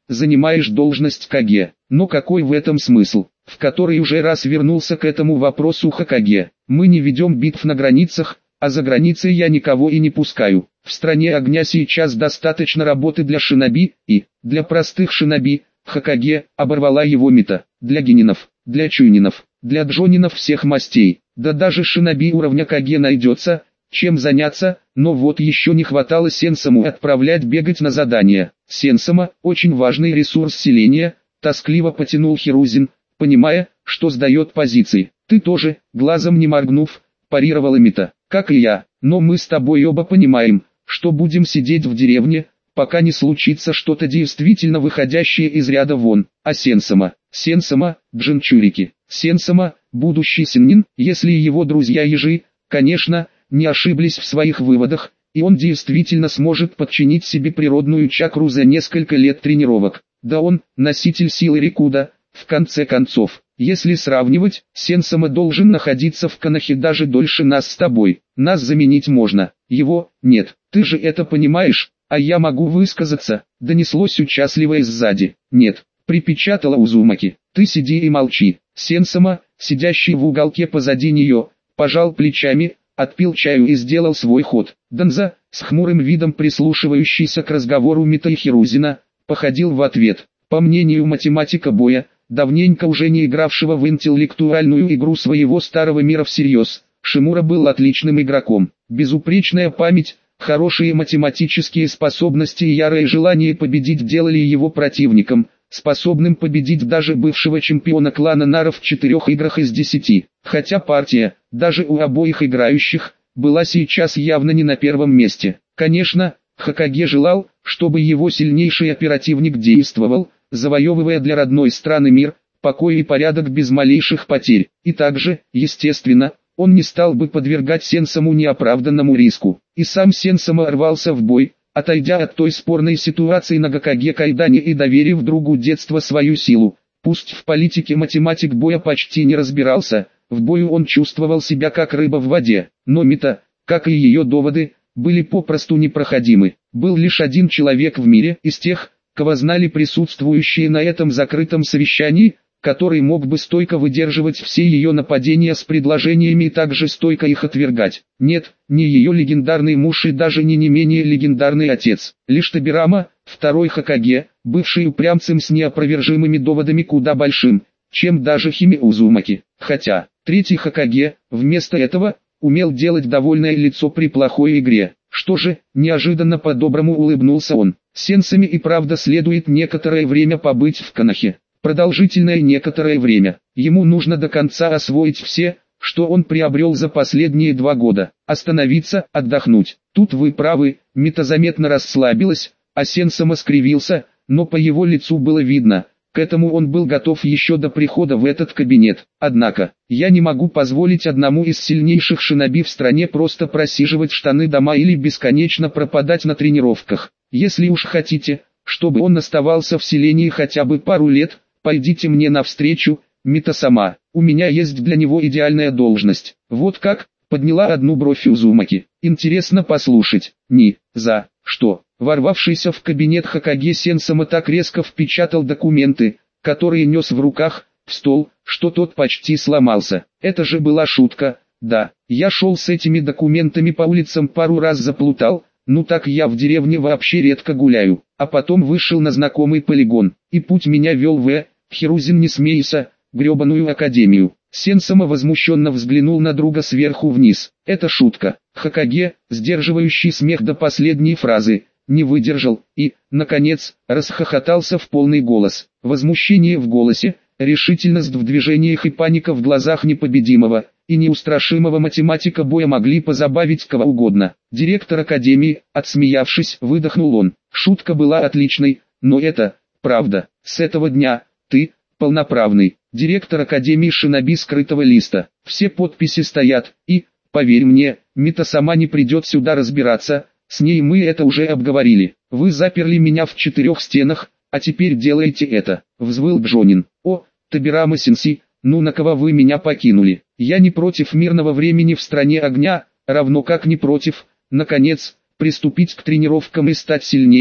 занимаешь должность Каге. Но какой в этом смысл? В который уже раз вернулся к этому вопросу Хокаге. Мы не ведем битв на границах, а за границей я никого и не пускаю. В стране огня сейчас достаточно работы для шиноби, и, для простых шиноби, Хокаге, оборвала его Мита, для генинов, для чуйнинов, для джонинов всех мастей, да даже шиноби уровня Каге найдется, чем заняться, но вот еще не хватало Сенсаму отправлять бегать на задания. Сенсама, очень важный ресурс селения, тоскливо потянул Хирузин, понимая, что сдает позиции. Ты тоже, глазом не моргнув, парировала Мита, как и я, но мы с тобой оба понимаем, что будем сидеть в деревне, пока не случится что-то действительно выходящее из ряда вон. А Сенсама, Сенсама, Джинчурики, Сенсама, будущий сеннин, если его друзья-ежи, конечно, не ошиблись в своих выводах, и он действительно сможет подчинить себе природную чакру за несколько лет тренировок. Да он, носитель силы Рикуда, в конце концов. Если сравнивать, Сенсама должен находиться в Канахе даже дольше нас с тобой. Нас заменить можно, его нет. Ты же это понимаешь, а я могу высказаться, донеслось участливое сзади. Нет, припечатала Узумаки. Ты сиди и молчи. Сенсама, сидящий в уголке позади нее, пожал плечами, отпил чаю и сделал свой ход. Данза, с хмурым видом прислушивающийся к разговору Мита и Хирузина, походил в ответ. По мнению математика боя, давненько уже не игравшего в интеллектуальную игру своего старого мира всерьез, Шимура был отличным игроком. Безупречная память, хорошие математические способности и ярое желание победить делали его противником, способным победить даже бывшего чемпиона клана Нара в четырех играх из десяти. Хотя партия, даже у обоих играющих, была сейчас явно не на первом месте. Конечно, Хокаге желал, чтобы его сильнейший оперативник действовал, завоевывая для родной страны мир, покой и порядок без малейших потерь. И также, естественно, он не стал бы подвергать Сенсаму неоправданному риску. И сам Сенсама рвался в бой, отойдя от той спорной ситуации на Гокаге Кайдане и доверив другу детства свою силу. Пусть в политике математик боя почти не разбирался, в бою он чувствовал себя как рыба в воде, но Мита, как и ее доводы, были попросту непроходимы. Был лишь один человек в мире из тех, кого знали присутствующие на этом закрытом совещании, который мог бы стойко выдерживать все ее нападения с предложениями и также стойко их отвергать. Нет, не ее легендарный муж и даже не не менее легендарный отец. Лишь Табирама, второй Хокаге, бывший упрямцем с неопровержимыми доводами куда большим, чем даже Химе Узумаки. Хотя, третий Хокаге, вместо этого, умел делать довольное лицо при плохой игре. Что же, неожиданно по-доброму улыбнулся он. Сенсами и правда следует некоторое время побыть в Канахе. Продолжительное некоторое время. Ему нужно до конца освоить все, что он приобрел за последние два года. Остановиться, отдохнуть. Тут вы правы, Мита заметно расслабилась, а Сенсама скривился, но по его лицу было видно. К этому он был готов еще до прихода в этот кабинет. Однако, я не могу позволить одному из сильнейших шиноби в стране просто просиживать штаны дома или бесконечно пропадать на тренировках. Если уж хотите, чтобы он оставался в селении хотя бы пару лет, пойдите мне навстречу, Мита-сама. У меня есть для него идеальная должность. Вот как, подняла одну бровь Узумаки. Интересно послушать. Ни за что. Ворвавшийся в кабинет Хокаге Сенсама так резко впечатал документы, которые нес в руках, в стол, что тот почти сломался. Это же была шутка. Да, я шел с этими документами по улицам пару раз заплутал, ну так я в деревне вообще редко гуляю. А потом вышел на знакомый полигон, и путь меня вел в... Хирузин, не смейся, гребаную академию. Сенсама возмущенно взглянул на друга сверху вниз. Это шутка. Хокаге, сдерживающий смех до последней фразы, не выдержал и, наконец, расхохотался в полный голос. Возмущение в голосе, решительность в движениях и паника в глазах непобедимого и неустрашимого математика боя могли позабавить кого угодно. Директор академии, отсмеявшись, выдохнул он. Шутка была отличной, но это, правда, с этого дня, ты, полноправный, директор академии шиноби скрытого листа. Все подписи стоят, и, поверь мне, Мита сама не придет сюда разбираться, с ней мы это уже обговорили. Вы заперли меня в четырех стенах, а теперь делаете это, взвыл Джонин. О, Табирама-сенси, ну на кого вы меня покинули? Я не против мирного времени в стране огня, равно как не против, наконец, приступить к тренировкам и стать сильнее,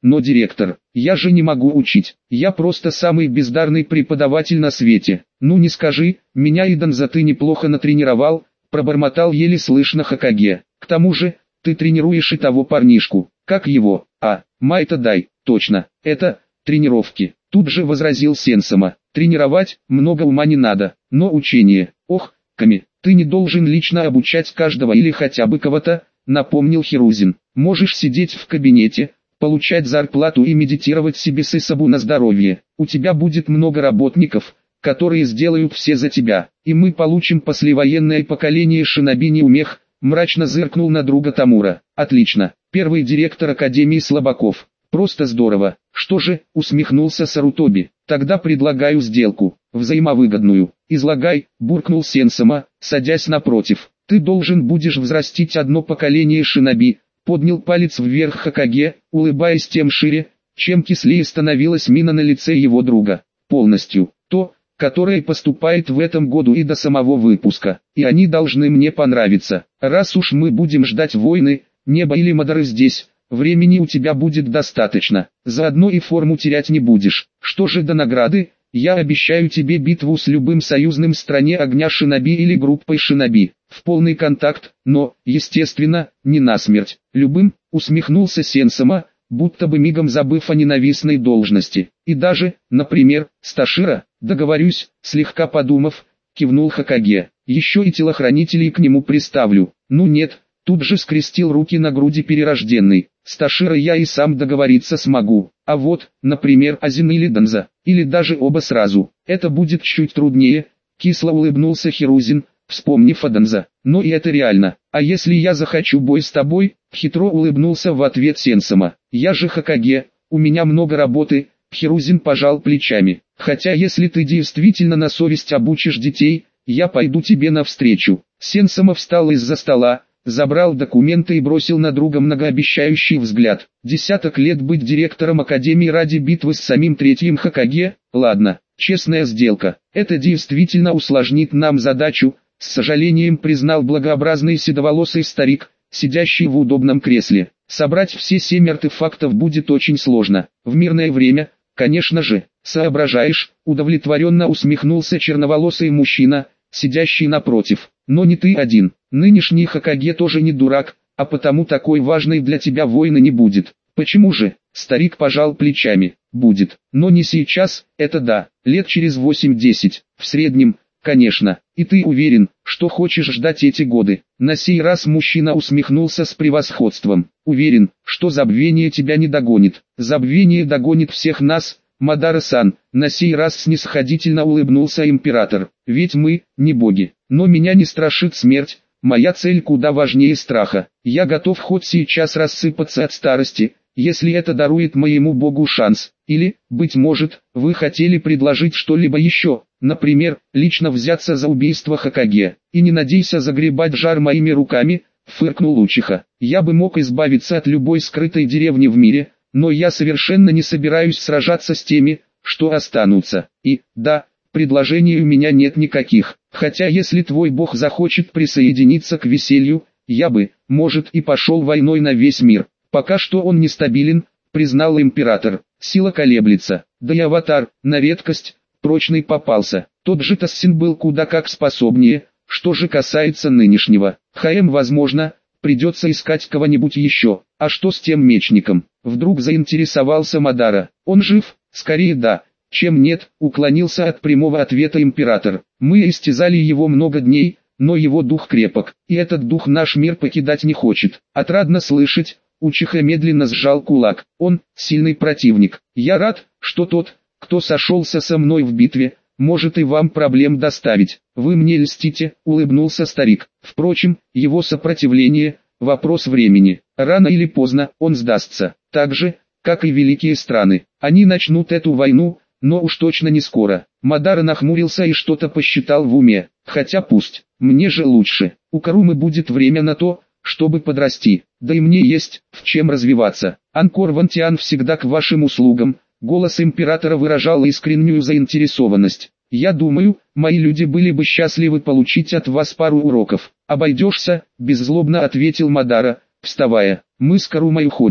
но директор, я же не могу учить, я просто самый бездарный преподаватель на свете. Ну не скажи, меня и Данза ты неплохо натренировал, пробормотал еле слышно Хокаге. К тому же, ты тренируешь и того парнишку, как его, а, Майта Дай, точно, это, тренировки. Тут же возразил Сенсама, тренировать, много ума не надо, но учение, ох, Ками, ты не должен лично обучать каждого или хотя бы кого-то, напомнил Хирузин. Можешь сидеть в кабинете, получать зарплату и медитировать себе сысабу на здоровье. У тебя будет много работников, которые сделают все за тебя, и мы получим послевоенное поколение шиноби неумех, мрачно зыркнул на друга Тамура. Отлично, первый директор Академии слабаков. Просто здорово. Что же, усмехнулся Сарутоби. Тогда предлагаю сделку, взаимовыгодную. Излагай, буркнул Сенсама, садясь напротив. Ты должен будешь взрастить одно поколение шиноби. Поднял палец вверх Хокаге, улыбаясь тем шире, чем кислее становилась мина на лице его друга. Полностью. То, которое поступает в этом году и до самого выпуска. И они должны мне понравиться. Раз уж мы будем ждать войны, неба или Мадары здесь, времени у тебя будет достаточно. Заодно и форму терять не будешь. Что же до награды, я обещаю тебе битву с любым союзным стране огня шиноби или группой шиноби. В полный контакт, но, естественно, не насмерть. Любым, усмехнулся Сенсама, будто бы мигом забыв о ненавистной должности. И даже, например, Сташира, договорюсь, слегка подумав, кивнул Хокаге. Еще и телохранителей к нему приставлю. Ну нет, тут же скрестил руки на груди перерожденный. Сташира я и сам договориться смогу. А вот, например, Азин или Данза, или даже оба сразу. Это будет чуть труднее, кисло улыбнулся Хирузин, вспомнив о Данза. Но и это реально. А если я захочу бой с тобой, хитро улыбнулся в ответ Сенсама. Я же Хокаге, у меня много работы. Хирузин пожал плечами. Хотя если ты действительно на совесть обучишь детей, я пойду тебе навстречу. Сенсама встал из-за стола, забрал документы и бросил на друга многообещающий взгляд. Десяток лет быть директором Академии ради битвы с самим третьим Хокаге? Ладно, честная сделка. Это действительно усложнит нам задачу, с сожалением признал благообразный седоволосый старик, сидящий в удобном кресле. Собрать все семь артефактов будет очень сложно. В мирное время, конечно же, соображаешь, удовлетворенно усмехнулся черноволосый мужчина, сидящий напротив. Но не ты один. Нынешний Хокаге тоже не дурак, а потому такой важной для тебя войны не будет. Почему же? Старик пожал плечами. Будет, но не сейчас, это да, лет через восемь-десять, в среднем, конечно. И ты уверен, что хочешь ждать эти годы? На сей раз мужчина усмехнулся с превосходством. Уверен, что забвение тебя не догонит. Забвение догонит всех нас, Мадара-сан. На сей раз снисходительно улыбнулся император. Ведь мы, не боги. Но меня не страшит смерть, моя цель куда важнее страха. Я готов хоть сейчас рассыпаться от старости, если это дарует моему богу шанс. Или, быть может, вы хотели предложить что-либо еще, например, лично взяться за убийство Хокаге. И не надейся загребать жар моими руками, фыркнул Учиха. Я бы мог избавиться от любой скрытой деревни в мире, но я совершенно не собираюсь сражаться с теми, что останутся. И, да, предложений у меня нет никаких. Хотя если твой бог захочет присоединиться к веселью, я бы, может, и пошел войной на весь мир. Пока что он нестабилен, признал император. Сила колеблется. Да и аватар, на редкость, прочный попался. Тот же Тассин был куда как способнее. Что же касается нынешнего, ХМ возможно, придется искать кого-нибудь еще. А что с тем мечником? Вдруг заинтересовался Мадара. Он жив? Скорее да, чем нет, уклонился от прямого ответа император. Мы истязали его много дней, но его дух крепок, и этот дух наш мир покидать не хочет. Отрадно слышать. Учиха медленно сжал кулак. Он, сильный противник. Я рад, что тот, кто сошелся со мной в битве, может и вам проблем доставить. Вы мне льстите, улыбнулся старик. Впрочем, его сопротивление – вопрос времени. Рано или поздно он сдастся. Так же, как и великие страны. Они начнут эту войну, но уж точно не скоро. Мадара нахмурился и что-то посчитал в уме. Хотя пусть, мне же лучше. У Карумы будет время на то, чтобы подрасти. Да и мне есть, в чем развиваться. Анкор Вантиан всегда к вашим услугам. Голос императора выражал искреннюю заинтересованность. Я думаю, мои люди были бы счастливы получить от вас пару уроков. Обойдешься, беззлобно ответил Мадара, вставая. Мы с Карумой уходим.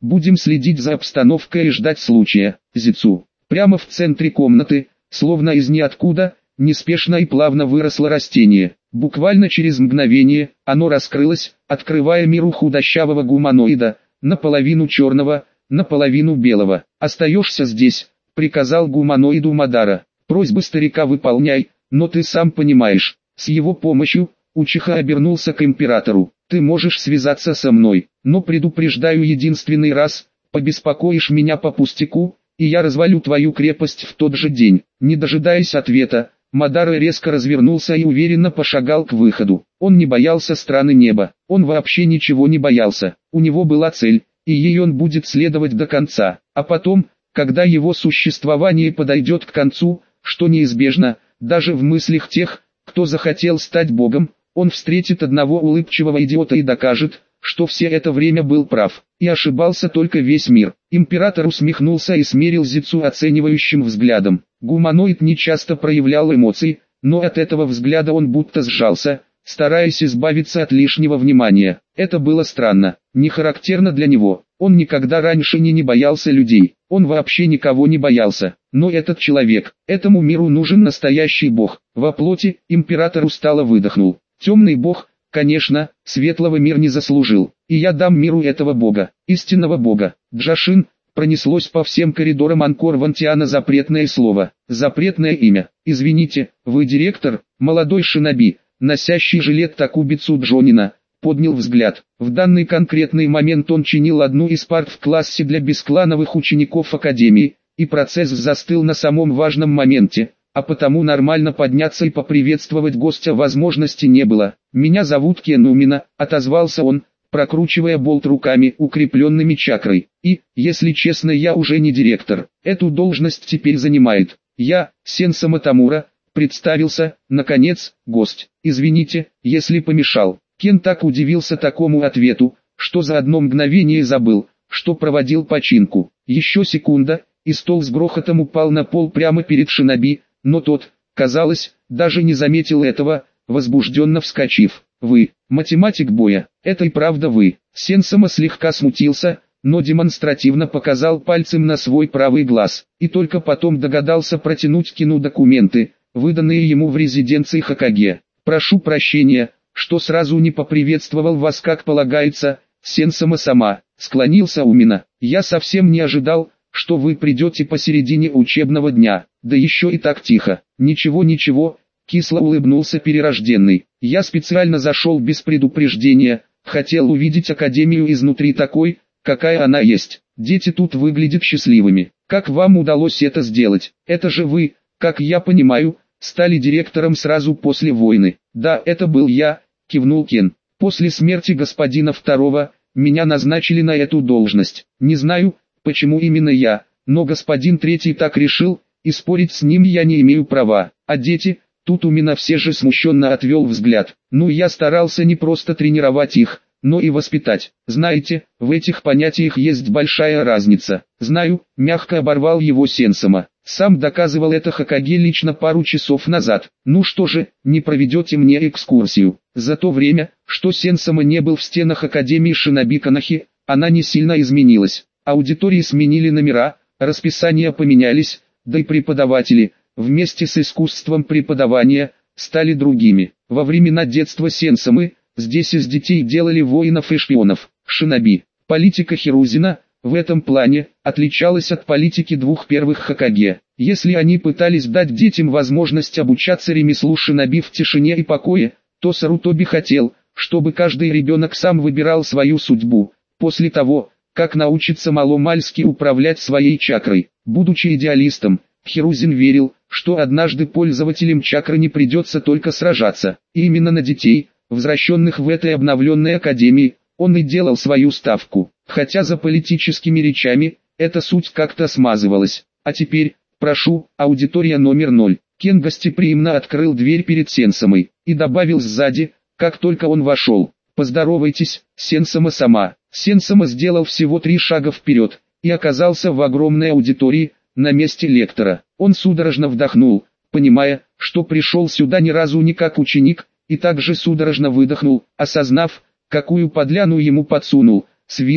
Будем следить за обстановкой и ждать случая. Зицу. Прямо в центре комнаты, словно из ниоткуда, неспешно и плавно выросло растение. Буквально через мгновение, оно раскрылось, открывая миру худощавого гуманоида, наполовину черного, наполовину белого. «Остаешься здесь», — приказал гуманоиду Мадара. «Просьбы старика выполняй, но ты сам понимаешь, с его помощью...» Учиха обернулся к императору. «Ты можешь связаться со мной, но предупреждаю единственный раз, побеспокоишь меня по пустяку, и я развалю твою крепость в тот же день». Не дожидаясь ответа, Мадара резко развернулся и уверенно пошагал к выходу. Он не боялся страны неба, он вообще ничего не боялся. У него была цель, и ей он будет следовать до конца. А потом, когда его существование подойдет к концу, что неизбежно, даже в мыслях тех, кто захотел стать богом, он встретит одного улыбчивого идиота и докажет, что все это время был прав, и ошибался только весь мир. Император усмехнулся и смерил Зицу оценивающим взглядом. Гуманоид не часто проявлял эмоций, но от этого взгляда он будто сжался, стараясь избавиться от лишнего внимания. Это было странно, не характерно для него. Он никогда раньше не, не боялся людей, он вообще никого не боялся. Но этот человек, этому миру нужен настоящий бог. Во плоти император устало выдохнул. Темный бог, конечно, светлого мир не заслужил, и я дам миру этого бога, истинного бога. Джашин, пронеслось по всем коридорам Анкор-Вантиана запретное слово, запретное имя. Извините, вы директор? Молодой шиноби, носящий жилет Такубицу Джонина, поднял взгляд. В данный конкретный момент он чинил одну из парт в классе для бесклановых учеников Академии, и процесс застыл на самом важном моменте. А потому нормально подняться и поприветствовать гостя возможности не было. «Меня зовут Кен Умина», — отозвался он, прокручивая болт руками, укрепленными чакрой. «И, если честно, я уже не директор. Эту должность теперь занимает. Я, Сенса Матамура», — представился, наконец, гость. «Извините, если помешал». Кен так удивился такому ответу, что за одно мгновение забыл, что проводил починку. Еще секунда, и стол с грохотом упал на пол прямо перед шиноби, но тот, казалось, даже не заметил этого, возбужденно вскочив. «Вы, математик боя, это и правда вы». Сенсама слегка смутился, но демонстративно показал пальцем на свой правый глаз, и только потом догадался протянуть Кину документы, выданные ему в резиденции Хокаге. «Прошу прощения, что сразу не поприветствовал вас как полагается, Сенсама сама», — склонился Умина. «Я совсем не ожидал, что вы придете посередине учебного дня, да еще и так тихо». «Ничего-ничего», — кисло улыбнулся перерожденный. «Я специально зашел без предупреждения, хотел увидеть Академию изнутри такой, какая она есть. Дети тут выглядят счастливыми. Как вам удалось это сделать? Это же вы, как я понимаю, стали директором сразу после войны». «Да, это был я», — кивнул Кен. «После смерти господина второго, меня назначили на эту должность. Не знаю, почему именно я, но господин третий так решил, и спорить с ним я не имею права. А дети, тут Умина все же смущенно отвел взгляд. Ну я старался не просто тренировать их, но и воспитать. Знаете, в этих понятиях есть большая разница». «Знаю», — мягко оборвал его Сенсама. «Сам доказывал это Хокаге лично пару часов назад. Ну что же, не проведете мне экскурсию?» За то время, что Сенсама не был в стенах Академии Шиноби Канахи, она не сильно изменилась. Аудитории сменили номера, расписания поменялись, да и преподаватели, вместе с искусством преподавания, стали другими. Во времена детства Сенсамы, здесь из детей делали воинов и шпионов. Шиноби. Политика Хирузина, в этом плане, отличалась от политики двух первых Хокаге. Если они пытались дать детям возможность обучаться ремеслу шиноби в тишине и покое, то Сарутоби хотел, чтобы каждый ребенок сам выбирал свою судьбу, после того, как научится маломальски управлять своей чакрой. Будучи идеалистом, Хирузин верил, что однажды пользователям чакры не придется только сражаться. И именно на детей, возвращенных в этой обновленной академии, он и делал свою ставку. Хотя за политическими речами, эта суть как-то смазывалась. А теперь, прошу, аудитория номер ноль. Кен гостеприимно открыл дверь перед Сенсамой и добавил сзади, как только он вошел: «Поздоровайтесь, Сенсама сама». Сенсама сделал всего три шага вперед и оказался в огромной аудитории, на месте лектора. Он судорожно вдохнул, понимая, что пришел сюда ни разу не как ученик, и также судорожно выдохнул, осознав, какую подляну ему подсунул, с виду,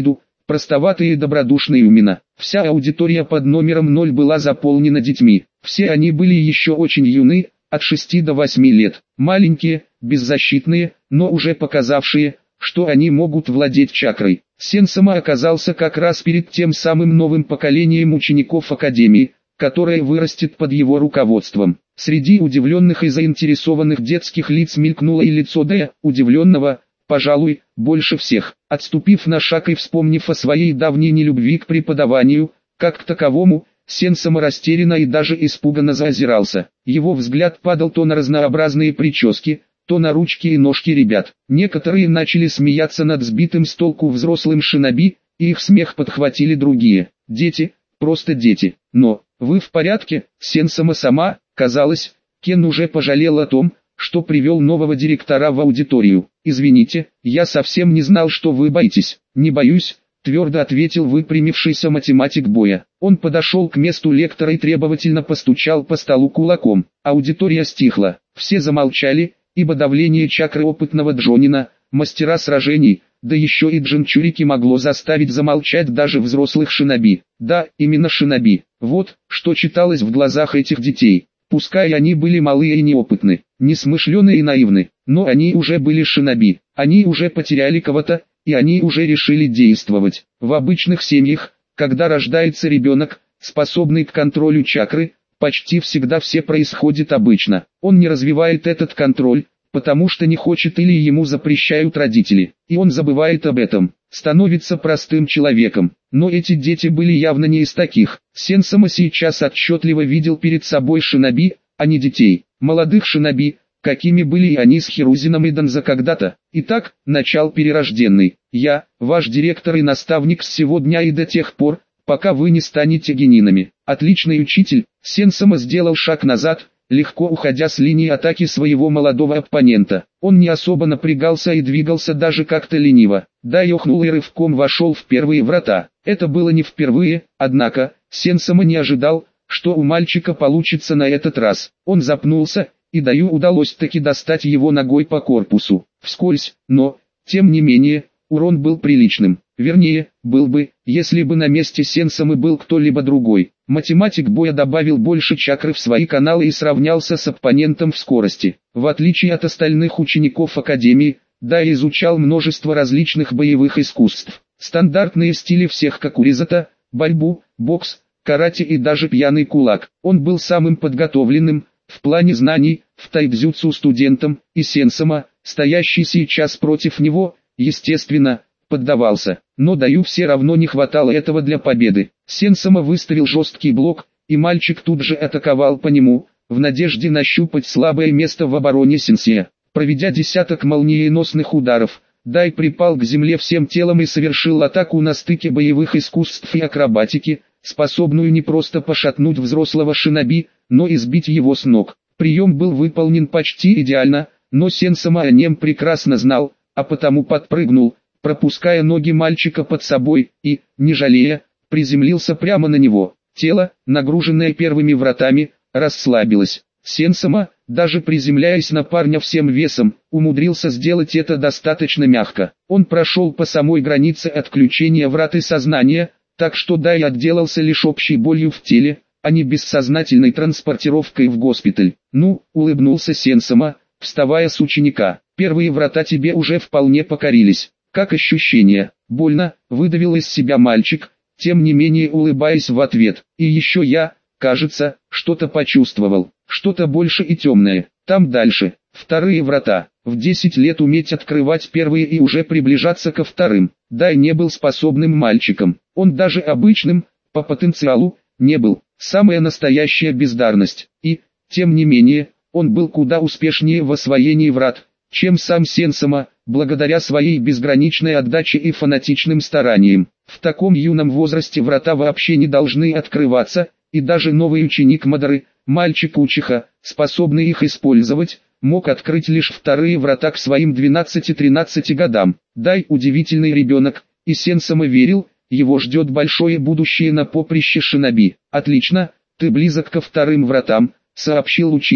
простоватые и добродушные имена. Вся аудитория под номером ноль была заполнена детьми. Все они были еще очень юны, от шести до восьми лет. Маленькие, беззащитные, но уже показавшие, что они могут владеть чакрой. Сенсама оказался как раз перед тем самым новым поколением учеников Академии, которое вырастет под его руководством. Среди удивленных и заинтересованных детских лиц мелькнуло и лицо Дэя, удивленного, пожалуй, больше всех. Отступив на шаг и вспомнив о своей давней нелюбви к преподаванию, как к таковому, Сенсама растерянно и даже испуганно заозирался. Его взгляд падал то на разнообразные прически, то на ручки и ножки ребят. Некоторые начали смеяться над сбитым с толку взрослым шиноби, и их смех подхватили другие. Дети, просто дети. Но, вы в порядке, Сенсама сама, казалось, Кен уже пожалел о том, что привел нового директора в аудиторию. «Извините, я совсем не знал, что вы боитесь». «Не боюсь», твердо ответил выпрямившийся математик Боя. Он подошел к месту лектора и требовательно постучал по столу кулаком. Аудитория стихла. Все замолчали, ибо давление чакры опытного Джонина, мастера сражений, да еще и Джинчурики могло заставить замолчать даже взрослых шиноби. Да, именно шиноби. Вот, что читалось в глазах этих детей. Пускай они были малые и неопытны, несмышленые и наивны, но они уже были шиноби. Они уже потеряли кого-то, и они уже решили действовать. В обычных семьях, когда рождается ребенок, способный к контролю чакры, почти всегда все происходит обычно. Он не развивает этот контроль, потому что не хочет или ему запрещают родители, и он забывает об этом, становится простым человеком. Но эти дети были явно не из таких. Сенсама сейчас отчетливо видел перед собой шиноби, а не детей. Молодых шиноби, какими были и они с Хирузином и Данза когда-то. Итак, начал перерожденный. Я, ваш директор и наставник с сего дня и до тех пор, пока вы не станете генинами. Отличный учитель. Сенсама сделал шаг назад, легко уходя с линии атаки своего молодого оппонента. Он не особо напрягался и двигался даже как-то лениво. Дай охнул и рывком вошел в первые врата. Это было не впервые, однако, Сенсама не ожидал, что у мальчика получится на этот раз. Он запнулся, и Даю удалось таки достать его ногой по корпусу. Вскользь, но, тем не менее, урон был приличным. Вернее, был бы, если бы на месте Сенсамы был кто-либо другой. Математик Боя добавил больше чакры в свои каналы и сравнялся с оппонентом в скорости. В отличие от остальных учеников Академии, Дай изучал множество различных боевых искусств. Стандартные стили всех как уризата, борьбу, бокс, карате и даже пьяный кулак. Он был самым подготовленным, в плане знаний, в тайцзюцу студентом, и Сенсама, стоящий сейчас против него, естественно, поддавался. Но Даю все равно не хватало этого для победы. Сенсама выставил жесткий блок, и мальчик тут же атаковал по нему, в надежде нащупать слабое место в обороне сенсея. Проведя десяток молниеносных ударов, Дай припал к земле всем телом и совершил атаку на стыке боевых искусств и акробатики, способную не просто пошатнуть взрослого шиноби, но и сбить его с ног. Прием был выполнен почти идеально, но Сенсама о нем прекрасно знал, а потому подпрыгнул, пропуская ноги мальчика под собой, и, не жалея, приземлился прямо на него. Тело, нагруженное первыми вратами, расслабилось. Сенсама, даже приземляясь на парня всем весом, умудрился сделать это достаточно мягко. Он прошел по самой границе отключения врат и сознания, так что Дай отделался лишь общей болью в теле, а не бессознательной транспортировкой в госпиталь. «Ну», — улыбнулся Сенсама, вставая с ученика, — «первые врата тебе уже вполне покорились. Как ощущение?» «Больно», — выдавил из себя мальчик, тем не менее улыбаясь в ответ. «И еще я, кажется, что-то почувствовал, что-то больше и темное. Там дальше, вторые врата. В десять лет уметь открывать первые и уже приближаться ко вторым». Дай не был способным мальчиком, он даже обычным, по потенциалу, не был. Самая настоящая бездарность. И, тем не менее, он был куда успешнее в освоении врат, чем сам Сенсама, благодаря своей безграничной отдаче и фанатичным стараниям. В таком юном возрасте врата вообще не должны открываться, и даже новый ученик Мадары, мальчик Учиха, способный их использовать, мог открыть лишь вторые врата к своим двенадцати-тринадцати годам. Дай удивительный ребенок, и Сенсама верил, его ждет большое будущее на поприще шиноби. «Отлично, ты близок ко вторым вратам», — сообщил учитель,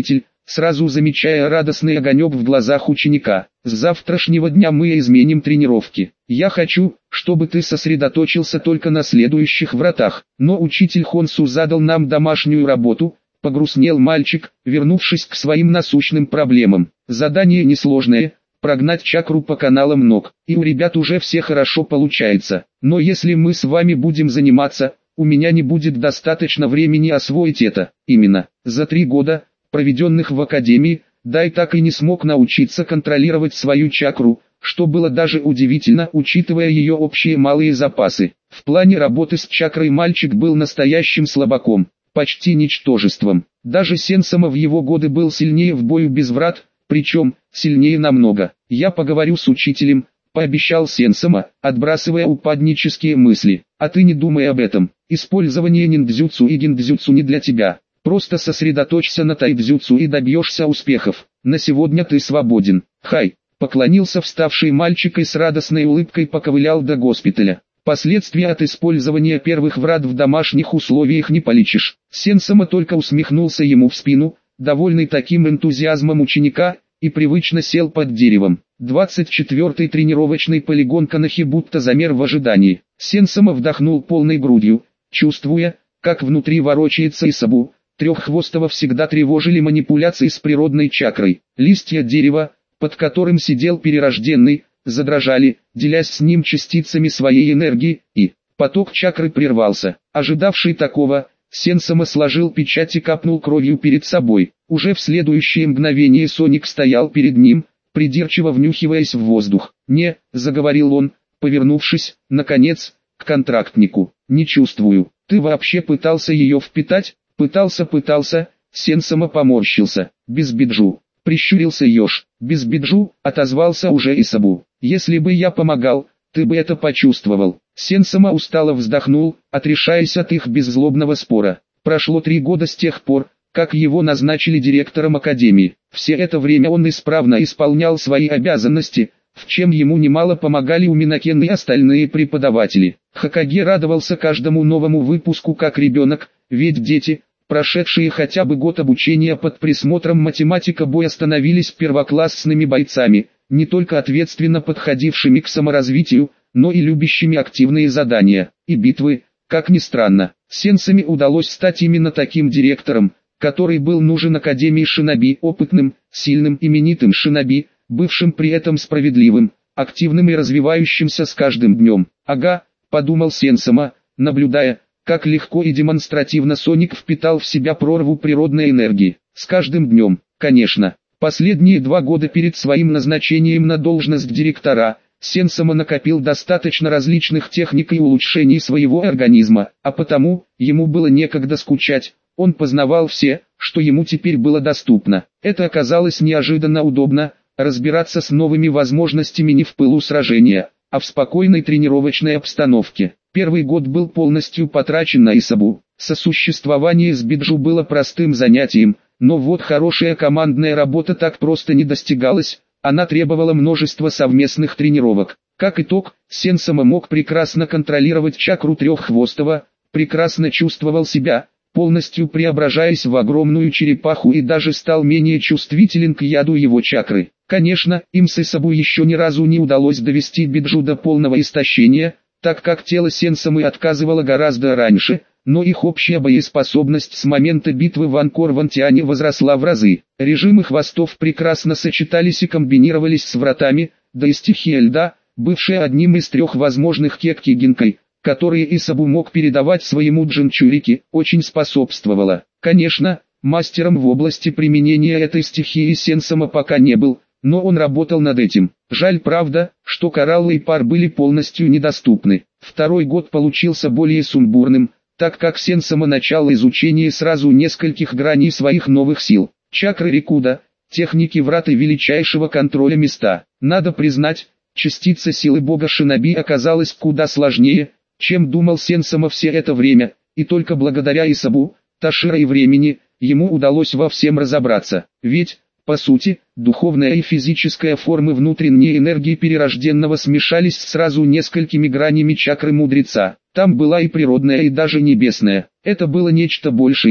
сразу замечая радостный огонек в глазах ученика. «С завтрашнего дня мы изменим тренировки. Я хочу, чтобы ты сосредоточился только на следующих вратах». Но учитель Хонсу задал нам домашнюю работу, погрустнел мальчик, вернувшись к своим насущным проблемам. Задание несложное. Прогнать чакру по каналам ног, и у ребят уже все хорошо получается. Но если мы с вами будем заниматься, у меня не будет достаточно времени освоить это. Именно, за три года, проведенных в академии, Дай так и не смог научиться контролировать свою чакру, что было даже удивительно, учитывая ее общие малые запасы. В плане работы с чакрой мальчик был настоящим слабаком, почти ничтожеством. Даже Сенсама в его годы был сильнее в бою без врат, причем, сильнее намного. «Я поговорю с учителем», — пообещал Сенсама, отбрасывая упаднические мысли. «А ты не думай об этом. Использование ниндзюцу и гиндзюцу не для тебя. Просто сосредоточься на тайдзюцу и добьешься успехов. На сегодня ты свободен». «Хай», — поклонился вставший мальчик и с радостной улыбкой поковылял до госпиталя. Последствия от использования первых врат в домашних условиях не полечишь. Сенсама только усмехнулся ему в спину, довольный таким энтузиазмом ученика, и привычно сел под деревом. двадцать четвёртый тренировочный полигон Канахи будто замер в ожидании. Сенсама вдохнул полной грудью, чувствуя, как внутри ворочается Исабу. Треххвостого всегда тревожили манипуляции с природной чакрой. Листья дерева, под которым сидел перерожденный, задрожали, делясь с ним частицами своей энергии, и поток чакры прервался. Ожидавший такого, Сенсама сложил печать и капнул кровью перед собой. Уже в следующее мгновение Соник стоял перед ним, придирчиво внюхиваясь в воздух. «Не», — заговорил он, повернувшись, наконец, к контрактнику. «Не чувствую. Ты вообще пытался ее впитать?» «Пытался, пытался», — Сенсама поморщился. «Без биджу». Прищурился Ёж. «Без биджу», — отозвался уже Исабу. «Если бы я помогал, ты бы это почувствовал». Сенсама устало вздохнул, отрешаясь от их беззлобного спора. Прошло три года с тех пор, как его назначили директором академии. Все это время он исправно исполнял свои обязанности, в чем ему немало помогали Уминакен и остальные преподаватели. Хокаге радовался каждому новому выпуску как ребенок, ведь дети, прошедшие хотя бы год обучения под присмотром математика боя, становились первоклассными бойцами, не только ответственно подходившими к саморазвитию, но и любящими активные задания и битвы. Как ни странно, Сенсами удалось стать именно таким директором, который был нужен Академии шиноби, опытным, сильным, именитым шиноби, бывшим при этом справедливым, активным и развивающимся с каждым днем. «Ага», — подумал Сенсама, наблюдая, как легко и демонстративно Соник впитал в себя прорву природной энергии. С каждым днем, конечно. Последние два года перед своим назначением на должность директора, Сенсама накопил достаточно различных техник и улучшений своего организма, а потому, ему было некогда скучать. Он познавал все, что ему теперь было доступно. Это оказалось неожиданно удобно, разбираться с новыми возможностями не в пылу сражения, а в спокойной тренировочной обстановке. Первый год был полностью потрачен на Исабу. Сосуществование с биджу было простым занятием, но вот хорошая командная работа так просто не достигалась, она требовала множества совместных тренировок. Как итог, Сенсама мог прекрасно контролировать чакру Треххвостого, прекрасно чувствовал себя, полностью преображаясь в огромную черепаху, и даже стал менее чувствителен к яду его чакры. Конечно, им с Исабу еще ни разу не удалось довести биджу до полного истощения, так как тело Сенсамы отказывало гораздо раньше, но их общая боеспособность с момента битвы в Анкор-Вантиане возросла в разы. Режимы хвостов прекрасно сочетались и комбинировались с вратами, да и стихия льда, бывшая одним из трех возможных кекки гинкой, которые Исабу мог передавать своему джинчурике, очень способствовала. Конечно, мастером в области применения этой стихии Сенсама пока не был, но он работал над этим. Жаль, правда, что кораллы и пар были полностью недоступны. Второй год получился более сумбурным, так как Сенсама начал изучение сразу нескольких граней своих новых сил. Чакры Рикуда, техники врат и величайшего контроля места. Надо признать, частица силы бога шиноби оказалась куда сложнее, чем думал Сенсама все это время, и только благодаря Исабу, Ташира и времени, ему удалось во всем разобраться. Ведь, по сути, духовная и физическая формы внутренней энергии перерожденного смешались с сразу несколькими гранями чакры мудреца. Там была и природная, и даже небесная. Это было нечто большее,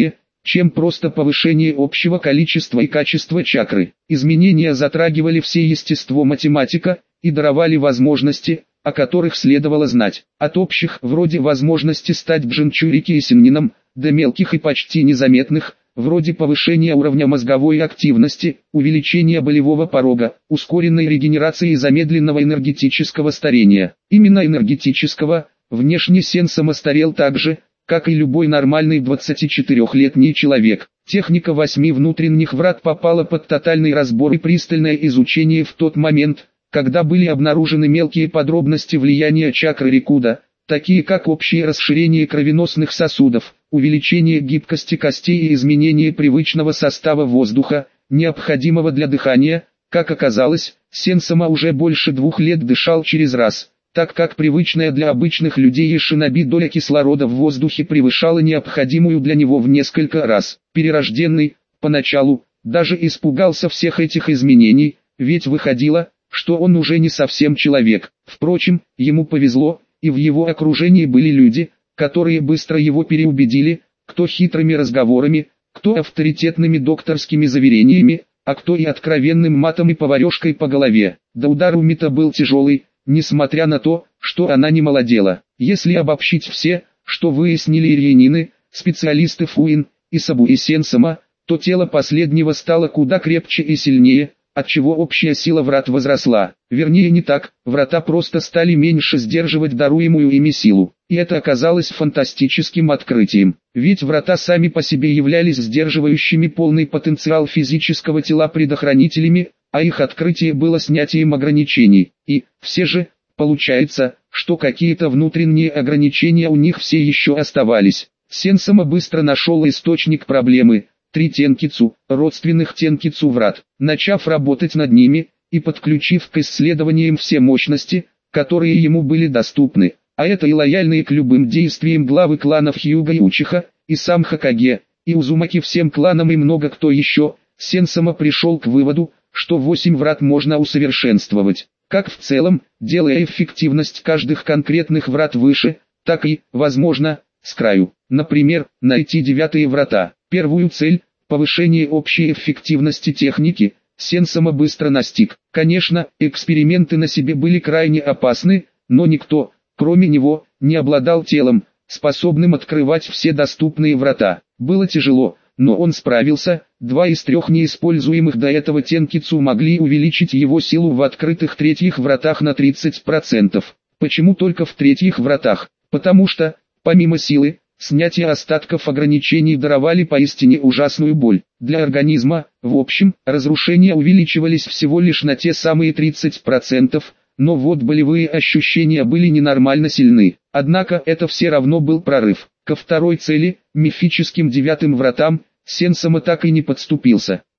чем просто повышение общего количества и качества чакры. Изменения затрагивали все естество математика и даровали возможности, о которых следовало знать. От общих, вроде возможности стать бженчурикейсиннином, до мелких и почти незаметных, вроде повышения уровня мозговой активности, увеличения болевого порога, ускоренной регенерации и замедленного энергетического старения. Именно энергетического. Внешне Сенсома старел так же, как и любой нормальный двадцатичетырёхлетний человек. Техника восьми внутренних врат попала под тотальный разбор и пристальное изучение в тот момент, когда были обнаружены мелкие подробности влияния чакры Рикуда, такие как общее расширение кровеносных сосудов, увеличение гибкости костей и изменение привычного состава воздуха, необходимого для дыхания. Как оказалось, Сенсома уже больше двух лет дышал через раз, так как привычная для обычных людей шиноби доля кислорода в воздухе превышала необходимую для него в несколько раз. Перерожденный, поначалу, даже испугался всех этих изменений, ведь выходило, что он уже не совсем человек. Впрочем, ему повезло, и в его окружении были люди, которые быстро его переубедили, кто хитрыми разговорами, кто авторитетными докторскими заверениями, а кто и откровенным матом и поварешкой по голове. Да удар у Мита был тяжелый, несмотря на то, что она не молодела. Если обобщить все, что выяснили ириенины, специалисты Фуин, Исабу и Сенсома, то тело последнего стало куда крепче и сильнее, отчего общая сила врат возросла. Вернее не так, врата просто стали меньше сдерживать даруемую ими силу. И это оказалось фантастическим открытием. Ведь врата сами по себе являлись сдерживающими полный потенциал физического тела предохранителями, а их открытие было снятием ограничений. И, все же, получается, что какие-то внутренние ограничения у них все еще оставались. Сенсома быстро нашел источник проблемы. Три тенкицу, родственных тенкицу врат. Начав работать над ними, и подключив к исследованиям все мощности, которые ему были доступны, а это и лояльные к любым действиям главы кланов Хьюга и Учиха, и сам Хокаге, и Узумаки всем кланам и много кто еще, Сенсома пришел к выводу, что восемь врат можно усовершенствовать, как в целом, делая эффективность каждых конкретных врат выше, так и, возможно, с краю. Например, найти девятые врата. Первую цель – повышение общей эффективности техники – Сенсома быстро настиг. Конечно, эксперименты на себе были крайне опасны, но никто, кроме него, не обладал телом, способным открывать все доступные врата. Было тяжело, но он справился. Два из трех неиспользуемых до этого тенкицу могли увеличить его силу в открытых третьих вратах на тридцать процентов. Почему только в третьих вратах? Потому что, помимо силы, снятие остатков ограничений даровали поистине ужасную боль. Для организма, в общем, разрушения увеличивались всего лишь на те самые тридцать процентов, но вот болевые ощущения были ненормально сильны. Однако это все равно был прорыв. Ко второй цели, мифическим девятым вратам, Сенсома так и не подступился.